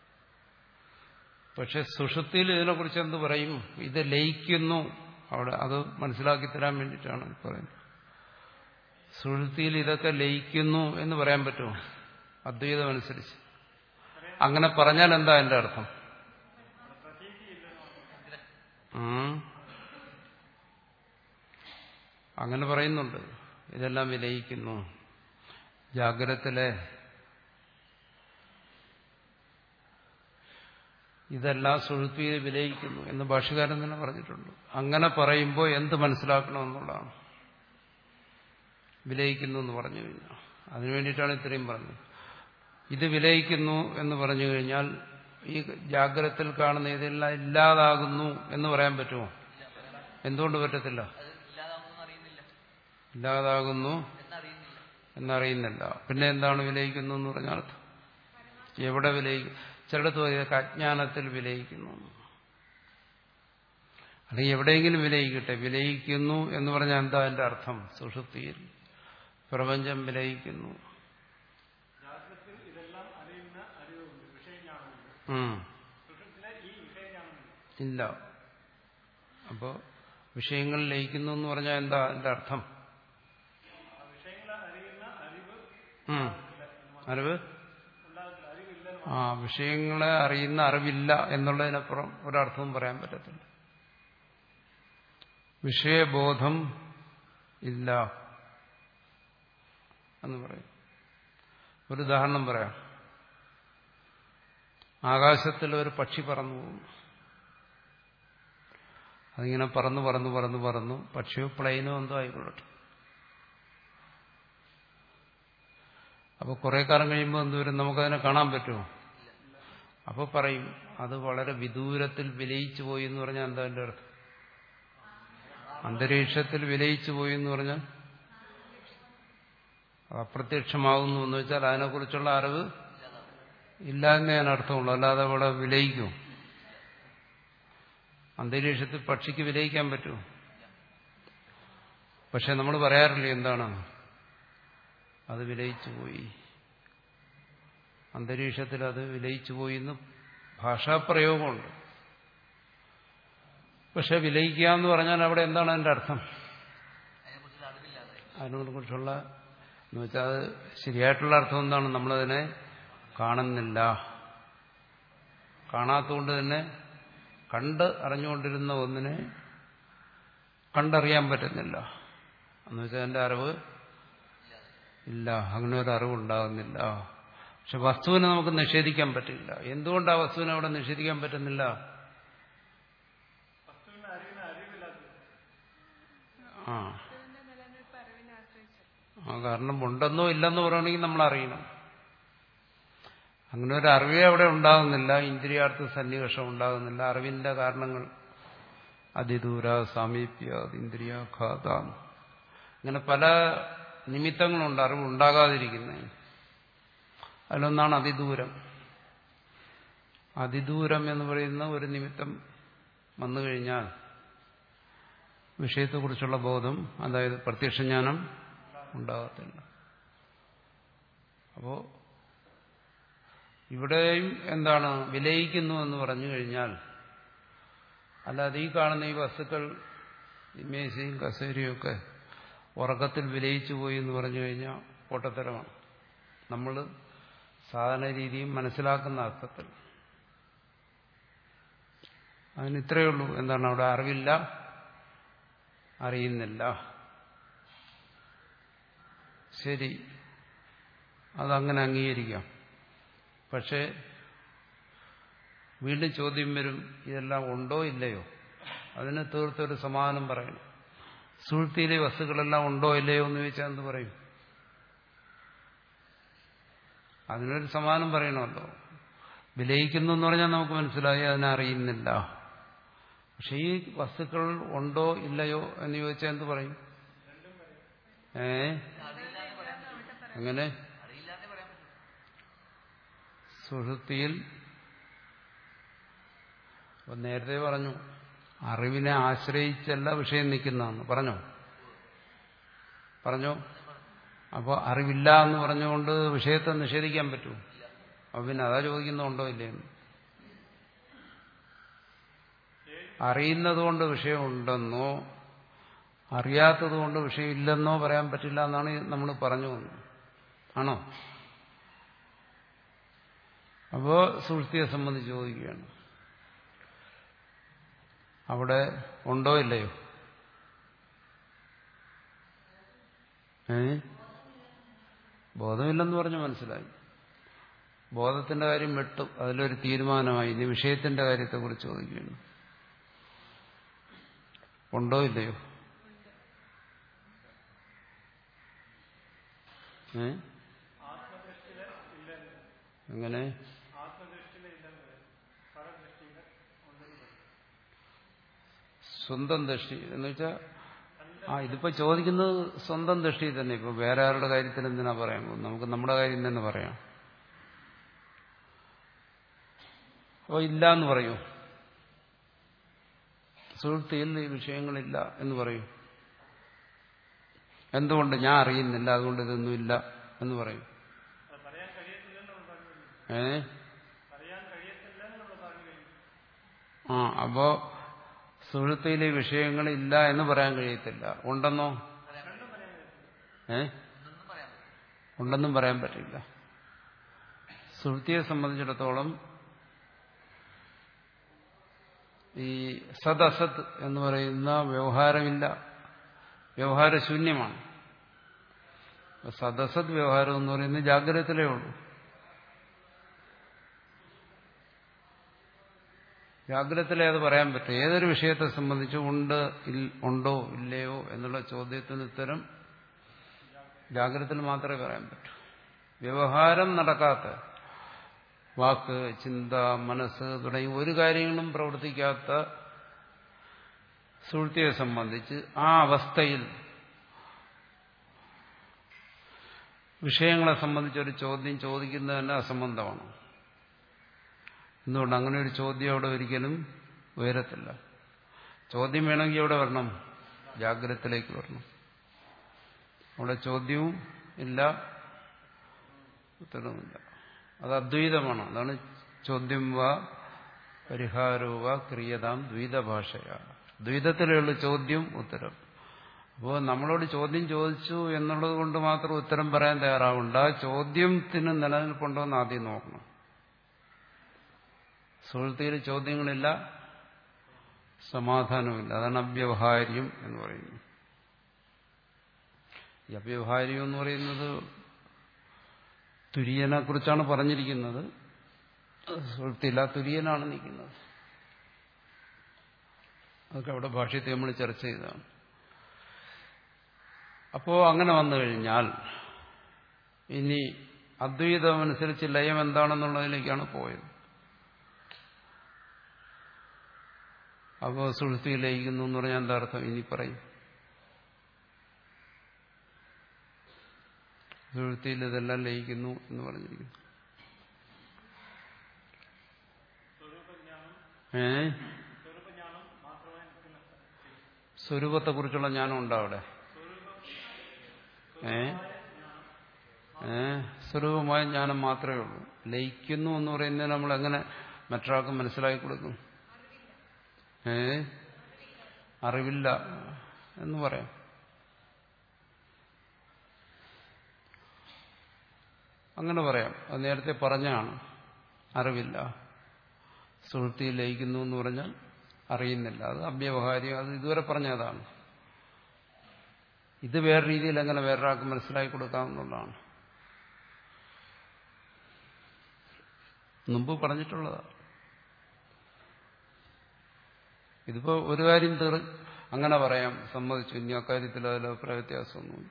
പക്ഷെ സുഷുപ്തിയിൽ ഇതിനെക്കുറിച്ച് എന്ത് പറയും? ഇത് ലയിക്കുന്നു അവിടെ. അത് മനസ്സിലാക്കി തരാൻ വേണ്ടിയിട്ടാണ് പറയുന്നത്. സുഷുപ്തിയിൽ ഇതൊക്കെ ലയിക്കുന്നു എന്ന് പറയാൻ പറ്റുമോ അദ്വൈതം അനുസരിച്ച്? അങ്ങനെ പറഞ്ഞാൽ എന്താ എന്റെ അർത്ഥം? അങ്ങനെ പറയുന്നുണ്ട്, ഇതെല്ലാം വിലയിക്കുന്നു. ജാഗ്രതത്തിലെ ഇതെല്ലാം സുഷുപ്തിയിൽ വിലയിക്കുന്നു എന്ന് ഭാഷ്യകാരൻ തന്നെ പറഞ്ഞിട്ടുണ്ട്. അങ്ങനെ പറയുമ്പോൾ എന്ത് മനസ്സിലാക്കണമെന്നുള്ളതാണ്. വിലയിക്കുന്നു എന്ന് പറഞ്ഞു കഴിഞ്ഞാൽ അതിനു വേണ്ടിയിട്ടാണ് ഇത്രയും പറഞ്ഞത്. ഇത് വിലയിക്കുന്നു എന്ന് പറഞ്ഞു കഴിഞ്ഞാൽ ഈ ജാഗ്രതത്തിൽ കാണുന്ന ഇതെല്ലാം ഇല്ലാതാകുന്നു എന്ന് പറയാൻ പറ്റുമോ? എന്തുകൊണ്ട് പറ്റത്തില്ല? ഇല്ലാതാകുന്നു എന്നറിയുന്നില്ല. പിന്നെ എന്താണ് വിലയിക്കുന്നു എന്ന് പറഞ്ഞാൽ അർത്ഥം? എവിടെ വിലയിക്കും? ചിലടത്ത് ഇതൊക്കെ അജ്ഞാനത്തിൽ വിലയിക്കുന്നു, അല്ലെങ്കിൽ എവിടെയെങ്കിലും വിലയിക്കട്ടെ. വിലയിക്കുന്നു എന്ന് പറഞ്ഞാൽ എന്താ അതിന്റെ അർത്ഥം? സുഷുപ്തിയിൽ പ്രപഞ്ചം വിലയിക്കുന്നു. ഇല്ല. അപ്പോ വിഷയങ്ങൾ ലയിക്കുന്നു എന്ന് പറഞ്ഞാൽ എന്താ അതിന്റെ അർത്ഥം? അറിവ് ആ വിഷയങ്ങളെ അറിയുന്ന അറിവില്ല എന്നുള്ളതിനപ്പുറം ഒരർത്ഥവും പറയാൻ പറ്റത്തില്ല. വിഷയബോധം ഇല്ല എന്ന് പറയും. ഒരു ഉദാഹരണം പറയാം. ആകാശത്തിൽ ഒരു പക്ഷി പറന്നു പോകും. അതിങ്ങനെ പറന്നു പറന്നു പറന്നു പറന്നു പക്ഷിയോ പ്ലെയിനോ എന്തോ ആയിക്കൊള്ളട്ടെ, അപ്പോൾ കുറെ കാലം കഴിയുമ്പോൾ എന്തോരം നമുക്കതിനെ കാണാൻ പറ്റുമോ? അപ്പോൾ പറയും അത് വളരെ വിദൂരത്തിൽ വിലയിച്ചു പോയി എന്ന് പറഞ്ഞാൽ എന്താ എൻ്റെ അർത്ഥം? അന്തരീക്ഷത്തിൽ വിലയിച്ചു പോയി എന്ന് പറഞ്ഞാൽ അപ്രത്യക്ഷമാകുന്നു എന്ന് വെച്ചാൽ അതിനെക്കുറിച്ചുള്ള അറിവ് ഇല്ല എന്നേ ഞാൻ അർത്ഥമുള്ളൂ. അല്ലാതെ അവിടെ വിലയിക്കും. അന്തരീക്ഷത്തിൽ പക്ഷിക്ക് വിലയിക്കാൻ പറ്റുമോ? പക്ഷെ നമ്മൾ പറയാറില്ലേ എന്താണ് അത് വിലയിച്ചു പോയി, അന്തരീക്ഷത്തിൽ അത് വിലയിച്ചു പോയി എന്ന് ഭാഷാപ്രയോഗമുണ്ട്. പക്ഷെ വിലയിക്കുക എന്ന് പറഞ്ഞാൽ അവിടെ എന്താണ് അതിന്റെ അർത്ഥം? അതിനെ കുറിച്ചുള്ള എന്ന് വെച്ചാൽ അത് ശരിയായിട്ടുള്ള അർത്ഥം എന്താണ്? നമ്മളതിനെ കാണുന്നില്ല. കാണാത്തതുകൊണ്ട് തന്നെ കണ്ട് അറിഞ്ഞുകൊണ്ടിരുന്ന ഒന്നിനെ കണ്ടറിയാൻ പറ്റുന്നില്ല എന്ന് വെച്ചാൽ അതിന്റെ അറിവ് ഇല്ല. അങ്ങനെ ഒരു അറിവുണ്ടാകുന്നില്ല. പക്ഷെ വസ്തുവിനെ നമുക്ക് നിഷേധിക്കാൻ പറ്റില്ല. എന്തുകൊണ്ട് ആ വസ്തുവിനെ അവിടെ നിഷേധിക്കാൻ പറ്റുന്നില്ല? ആ ആ കാരണം ഉണ്ടെന്നോ ഇല്ലെന്നോ പറയണമെങ്കിൽ നമ്മൾ അറിയണം. അങ്ങനെ ഒരു അറിവേ അവിടെ ഉണ്ടാകുന്നില്ല. ഇന്ദ്രിയാർത്ഥ സന്നിവേഷം ഉണ്ടാകുന്നില്ല. അറിവിന്റെ കാരണങ്ങൾ അതിദൂര, സാമീപ്യ, ഇന്ദ്രിയാഘാത, ഇങ്ങനെ പല നിമിത്തങ്ങളുണ്ട് അറിവ് ഉണ്ടാകാതിരിക്കുന്നതിന്. അതിലൊന്നാണ് അതിദൂരം. അതിദൂരം എന്ന് പറയുന്ന ഒരു നിമിത്തം വന്നു കഴിഞ്ഞാൽ വിഷയത്തെക്കുറിച്ചുള്ള ബോധം, അതായത് പ്രത്യക്ഷജ്ഞാനം ഉണ്ടാകത്തില്ല. അപ്പോ ഇവിടെയും എന്താണ് വിലയിക്കുന്നു എന്ന് പറഞ്ഞു കഴിഞ്ഞാൽ, അല്ലാതെ ഈ കാണുന്ന ഈ വസ്തുക്കൾ ഈ മേശയും കസേരയും ഒക്കെ ഉറക്കത്തിൽ വിലയിച്ചു പോയി എന്ന് പറഞ്ഞു കഴിഞ്ഞാൽ പൊട്ടത്തരമാണ്. നമ്മൾ സാധാരണ രീതിയും മനസ്സിലാക്കുന്ന അർത്ഥത്തിൽ അതിന് ഇത്രയേ ഉള്ളൂ. എന്താണ് അവിടെ അറിവില്ല, അറിയുന്നില്ല. ശരി, അതങ്ങനെ അംഗീകരിക്കാം. പക്ഷേ വീണ്ടും ചോദ്യം വരും, ഇതെല്ലാം ഉണ്ടോ ഇല്ലയോ? അതിന് തീർത്തൊരു സമാധാനം പറയണം. സുഷുപ്തിയിലെ വസ്തുക്കളെല്ലാം ഉണ്ടോ ഇല്ലയോ എന്ന് ചോദിച്ചാൽ എന്ത് പറയും? അതിനൊരു സമാധാനം പറയണമല്ലോ. വിലയിക്കുന്നു എന്ന് പറഞ്ഞാൽ നമുക്ക് മനസ്സിലായി അതിനെ അറിയുന്നില്ല. പക്ഷെ ഈ വസ്തുക്കൾ ഉണ്ടോ ഇല്ലയോ എന്ന് ചോദിച്ചാൽ എന്ത് പറയും? ഏ എങ്ങനെ? സുഷുപ്തിയിൽ നേരത്തെ പറഞ്ഞു അറിവിനെ ആശ്രയിച്ചല്ല വിഷയം നിൽക്കുന്നതെന്ന് പറഞ്ഞോ പറഞ്ഞോ അപ്പോൾ അറിവില്ല എന്ന് പറഞ്ഞുകൊണ്ട് വിഷയത്തെ നിഷേധിക്കാൻ പറ്റുമോ? അപ്പൊ പിന്നെ അതാ ചോദിക്കുന്നുണ്ടോ ഇല്ലേന്ന്. അറിയുന്നതുകൊണ്ട് വിഷയമുണ്ടെന്നോ അറിയാത്തത് കൊണ്ട് വിഷയമില്ലെന്നോ പറയാൻ പറ്റില്ല എന്നാണ് നമ്മൾ പറഞ്ഞു വന്നത്. ആണോ? അപ്പോ സുഷുപ്തിയെ സംബന്ധിച്ച് ചോദിക്കുകയാണ്, അവിടെ ഉണ്ടോ ഇല്ലയോ? ഏ ബോധമില്ലെന്ന് പറഞ്ഞു മനസ്സിലായി. ബോധത്തിന്റെ കാര്യം വിട്ടു, അതിലൊരു തീരുമാനമായി. ഇനി വിഷയത്തിന്റെ കാര്യത്തെക്കുറിച്ച് ചോദിക്കുകയാണ്, ഉണ്ടോ ഇല്ലയോ? ഏ എങ്ങനെ? സ്വന്തം ദൃഷ്ടി എന്ന് വെച്ചാൽ ആ ഇതിപ്പോ ചോദിക്കുന്നത് സ്വന്തം ദൃഷ്ടി തന്നെ. ഇപ്പൊ വേറെ ആരുടെ കാര്യത്തിൽ എന്തിനാ പറയാൻ പോകുന്നത്? നമുക്ക് നമ്മുടെ കാര്യം തന്നെ പറയാം. അപ്പൊ ഇല്ല എന്ന് പറയൂ. സുഷുപ്തിയിൽ ഈ വിഷയങ്ങളില്ല എന്ന് പറയൂ. എന്തുകൊണ്ട്? ഞാൻ അറിയുന്നില്ല, അതുകൊണ്ട് ഇതൊന്നുമില്ല എന്ന് പറയും. ഏ ആ അപ്പോ സുഷുപ്തിയിലെ വിഷയങ്ങളില്ല എന്ന് പറയാൻ കഴിയത്തില്ല. ഉണ്ടെന്നോ? ഏ ഉണ്ടെന്നും പറയാൻ പറ്റില്ല. സുഷുപ്തിയെ സംബന്ധിച്ചിടത്തോളം ഈ സത് അസത് എന്ന് പറയുന്ന വ്യവഹാരമില്ല, വ്യവഹാരശൂന്യമാണ്. സദസത് വ്യവഹാരം എന്ന് പറയുന്നത് ജാഗ്രതത്തിലേ ഉള്ളൂ. ജാഗ്രതത്തിലേ അത് പറയാൻ പറ്റും. ഏതൊരു വിഷയത്തെ സംബന്ധിച്ച് ഉണ്ട് ഉണ്ടോ ഇല്ലയോ എന്നുള്ള ചോദ്യത്തിന് ഉത്തരം ജാഗ്രതത്തിൽ മാത്രമേ പറയാൻ പറ്റൂ. വ്യവഹാരം നടക്കാത്ത, വാക്ക്, ചിന്ത, മനസ്സ് തുടങ്ങി ഒരു കാര്യങ്ങളും പ്രവർത്തിക്കാത്ത സുഷുപ്തിയെ സംബന്ധിച്ച് ആ അവസ്ഥയിൽ വിഷയങ്ങളെ സംബന്ധിച്ചൊരു ചോദ്യം ചോദിക്കുന്നത് തന്നെ അസംബന്ധമാണ്. എന്തുകൊണ്ട്? അങ്ങനെ ഒരു ചോദ്യം അവിടെ ഒരിക്കലും ഉയരത്തില്ല. ചോദ്യം വേണമെങ്കിൽ എവിടെ വരണം? ജാഗ്രതത്തിലേക്ക് വരണം. അവിടെ ചോദ്യവും ഇല്ല, ഉത്തരവുമില്ല. അത് അദ്വൈതമാണ്. അതാണ് ചോദ്യം വാ പരിഹാരോ വാ ക്രിയതാം ദ്വൈതഭാഷയാണ്. ദ്വൈതത്തിലുള്ള ചോദ്യം ഉത്തരം. അപ്പോൾ നമ്മളോട് ചോദ്യം ചോദിച്ചു എന്നുള്ളത് കൊണ്ട് മാത്രം ഉത്തരം പറയാൻ തയ്യാറാവണ്ട. ആ ചോദ്യത്തിന് നിലനിൽപ്പുണ്ടോ എന്ന് ആദ്യം നോക്കണം. സുഹൃത്തിയിൽ ചോദ്യങ്ങളില്ല, സമാധാനമില്ല. അതാണ് അവ്യവഹാര്യം എന്ന് പറയുന്നത്. ഈ അവ്യവഹാര്യം എന്ന് പറയുന്നത് തുര്യനെ കുറിച്ചാണ് പറഞ്ഞിരിക്കുന്നത്. സുഹൃത്തിയില്ല, തുര്യനാണ് നിൽക്കുന്നത്. അതൊക്കെ അവിടെ ഭാഷ്യത്തെ നമ്മൾ ചർച്ച ചെയ്തതാണ്. അപ്പോ അങ്ങനെ വന്നു കഴിഞ്ഞാൽ ഇനി അദ്വൈതമനുസരിച്ച് ലയം എന്താണെന്നുള്ളതിലേക്കാണ് പോയത്. അപ്പോൾ സുഷുപ്തി ലയിക്കുന്നു എന്ന് പറഞ്ഞാൽ എന്താ അർത്ഥം? ഇനി പറയും. സുഷുപ്തിയിൽ ഇതെല്ലാം ലയിക്കുന്നു എന്ന് പറഞ്ഞിരിക്കുന്നു. ഏ സ്വരൂപത്തെ കുറിച്ചുള്ള ജ്ഞാനം ഉണ്ടോ അവിടെ? ഏ ഏ സ്വരൂപമായ ജ്ഞാനം മാത്രമേ ഉള്ളൂ. ലയിക്കുന്നു എന്ന് പറയുന്നത് നമ്മൾ എങ്ങനെ മറ്റൊരാൾക്ക് മനസ്സിലാക്കി കൊടുക്കും? ഏ അറിവില്ല എന്ന് പറയാം. അങ്ങനെ പറയാം. അത് നേരത്തെ പറഞ്ഞാണ്. അറിവില്ല. സുഷുപ്തിയിൽ ലയിക്കുന്നു എന്ന് പറഞ്ഞാൽ അറിയുന്നില്ല. അത് അവ്യവഹാര്യം. അത് ഇതുവരെ പറഞ്ഞതാണ്. ഇത് വേറെ രീതിയിൽ എങ്ങനെ വേറൊരാൾക്ക് മനസ്സിലാക്കി കൊടുക്കാമെന്നുള്ളതാണ്. മുമ്പ് പറഞ്ഞിട്ടുള്ളതാണ്. ഇതിപ്പോ ഒരു കാര്യം തീർ അങ്ങനെ പറയാം, സമ്മതിച്ചു. ഇനി അക്കാര്യത്തിൽ അതിൽ അഭിപ്രായ വ്യത്യാസമൊന്നുമില്ല.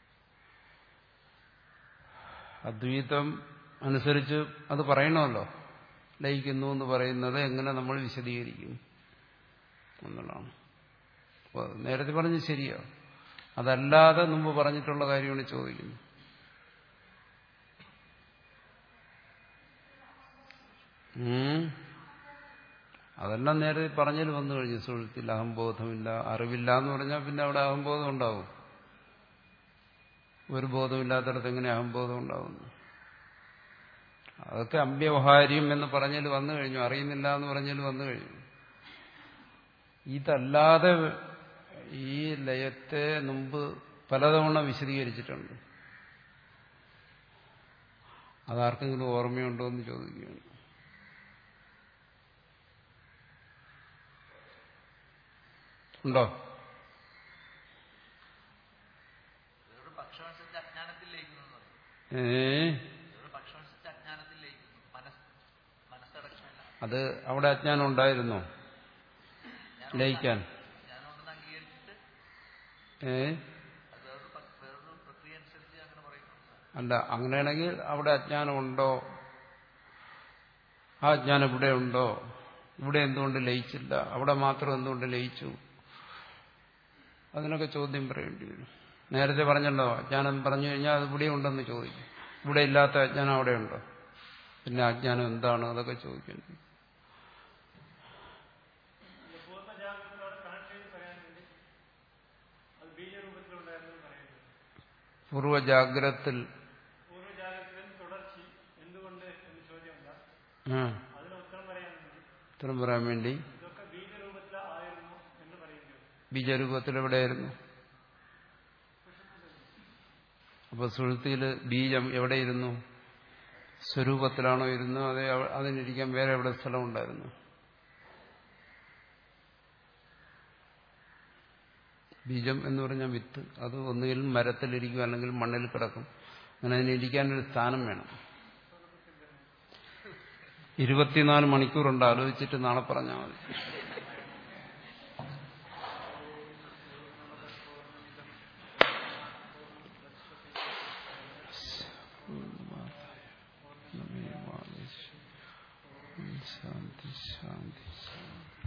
അദ്വൈതം അനുസരിച്ച് അത് പറയണമല്ലോ. ലയിക്കുന്നു എന്ന് പറയുന്നത് എങ്ങനെ നമ്മൾ വിശദീകരിക്കും എന്നുള്ളതാണ്. അപ്പോൾ നേരത്തെ പറഞ്ഞ് ശരിയാ. അതല്ലാതെ മുമ്പ് പറഞ്ഞിട്ടുള്ള കാര്യമാണ് ചോദിക്കുന്നത്. അതെല്ലാം നേരത്തെ പറഞ്ഞതിൽ വന്നു കഴിഞ്ഞു. സുഷുപ്തിയിൽ അഹംബോധമില്ല, അറിവില്ല എന്ന് പറഞ്ഞാൽ പിന്നെ അവിടെ അഹംബോധം ഉണ്ടാവും. ഒരു ബോധമില്ലാത്തടത്ത് എങ്ങനെ അഹംബോധം ഉണ്ടാവുന്നു? അതൊക്കെ അവ്യവഹാര്യം എന്ന് പറഞ്ഞതിൽ വന്നു കഴിഞ്ഞു. അറിയുന്നില്ല എന്ന് പറഞ്ഞതിൽ വന്നു കഴിഞ്ഞു. ഇതല്ലാതെ ഈ ലയത്തെ മുമ്പ് പലതവണ വിശദീകരിച്ചിട്ടുണ്ട്. അതാർക്കെങ്കിലും ഓർമ്മയുണ്ടോ എന്ന് ചോദിക്കുകയാണ്. ഉണ്ടോ? ഏ അത് അവിടെ അജ്ഞാനം ഉണ്ടായിരുന്നോ ലയിക്കാൻ? ഏ അല്ല, അങ്ങനെയാണെങ്കിൽ അവിടെ അജ്ഞാനം ഉണ്ടോ? ആ അജ്ഞാനം ഇവിടെ ഉണ്ടോ? ഇവിടെ എന്തുകൊണ്ട് ലയിച്ചില്ല? അവിടെ മാത്രം എന്തുകൊണ്ട് ലയിച്ചു? അതിനൊക്കെ ചോദ്യം പറയേണ്ടി വരും. നേരത്തെ പറഞ്ഞല്ലോ, അജ്ഞാനം പറഞ്ഞു കഴിഞ്ഞാൽ അത് ഇവിടെ ഉണ്ടെന്ന് ചോദിക്കും. ഇവിടെ ഇല്ലാത്ത അജ്ഞാനം അവിടെ ഉണ്ടോ? പിന്നെ അജ്ഞാനം എന്താണ്? അതൊക്കെ ചോദിക്കേണ്ടി. പൂർവജാഗ്രത്തിൽ ഉത്തരം പറയാൻ വേണ്ടി ബീജരൂപത്തിൽ എവിടെയായിരുന്നു? അപ്പൊ സുഷുപ്തിയിൽ ബീജം എവിടെയിരുന്നു? സ്വരൂപത്തിലാണോ ഇരുന്നു? അതേ അതിനിരിക്കാൻ വേറെ എവിടെ സ്ഥലം ഉണ്ടായിരുന്നു? ബീജം എന്ന് പറഞ്ഞാൽ വിത്ത്. അത് ഒന്നുകിൽ മരത്തിലിരിക്കും, അല്ലെങ്കിൽ മണ്ണിൽ കിടക്കും. അങ്ങനെ അതിനിരിക്കാനൊരു സ്ഥാനം വേണം. ഇരുപത്തിനാല് മണിക്കൂറുണ്ട്. ആലോചിച്ചിട്ട് നാളെ പറഞ്ഞാൽ മതി. ശാന്തി ശാന്തി ശാന്തി.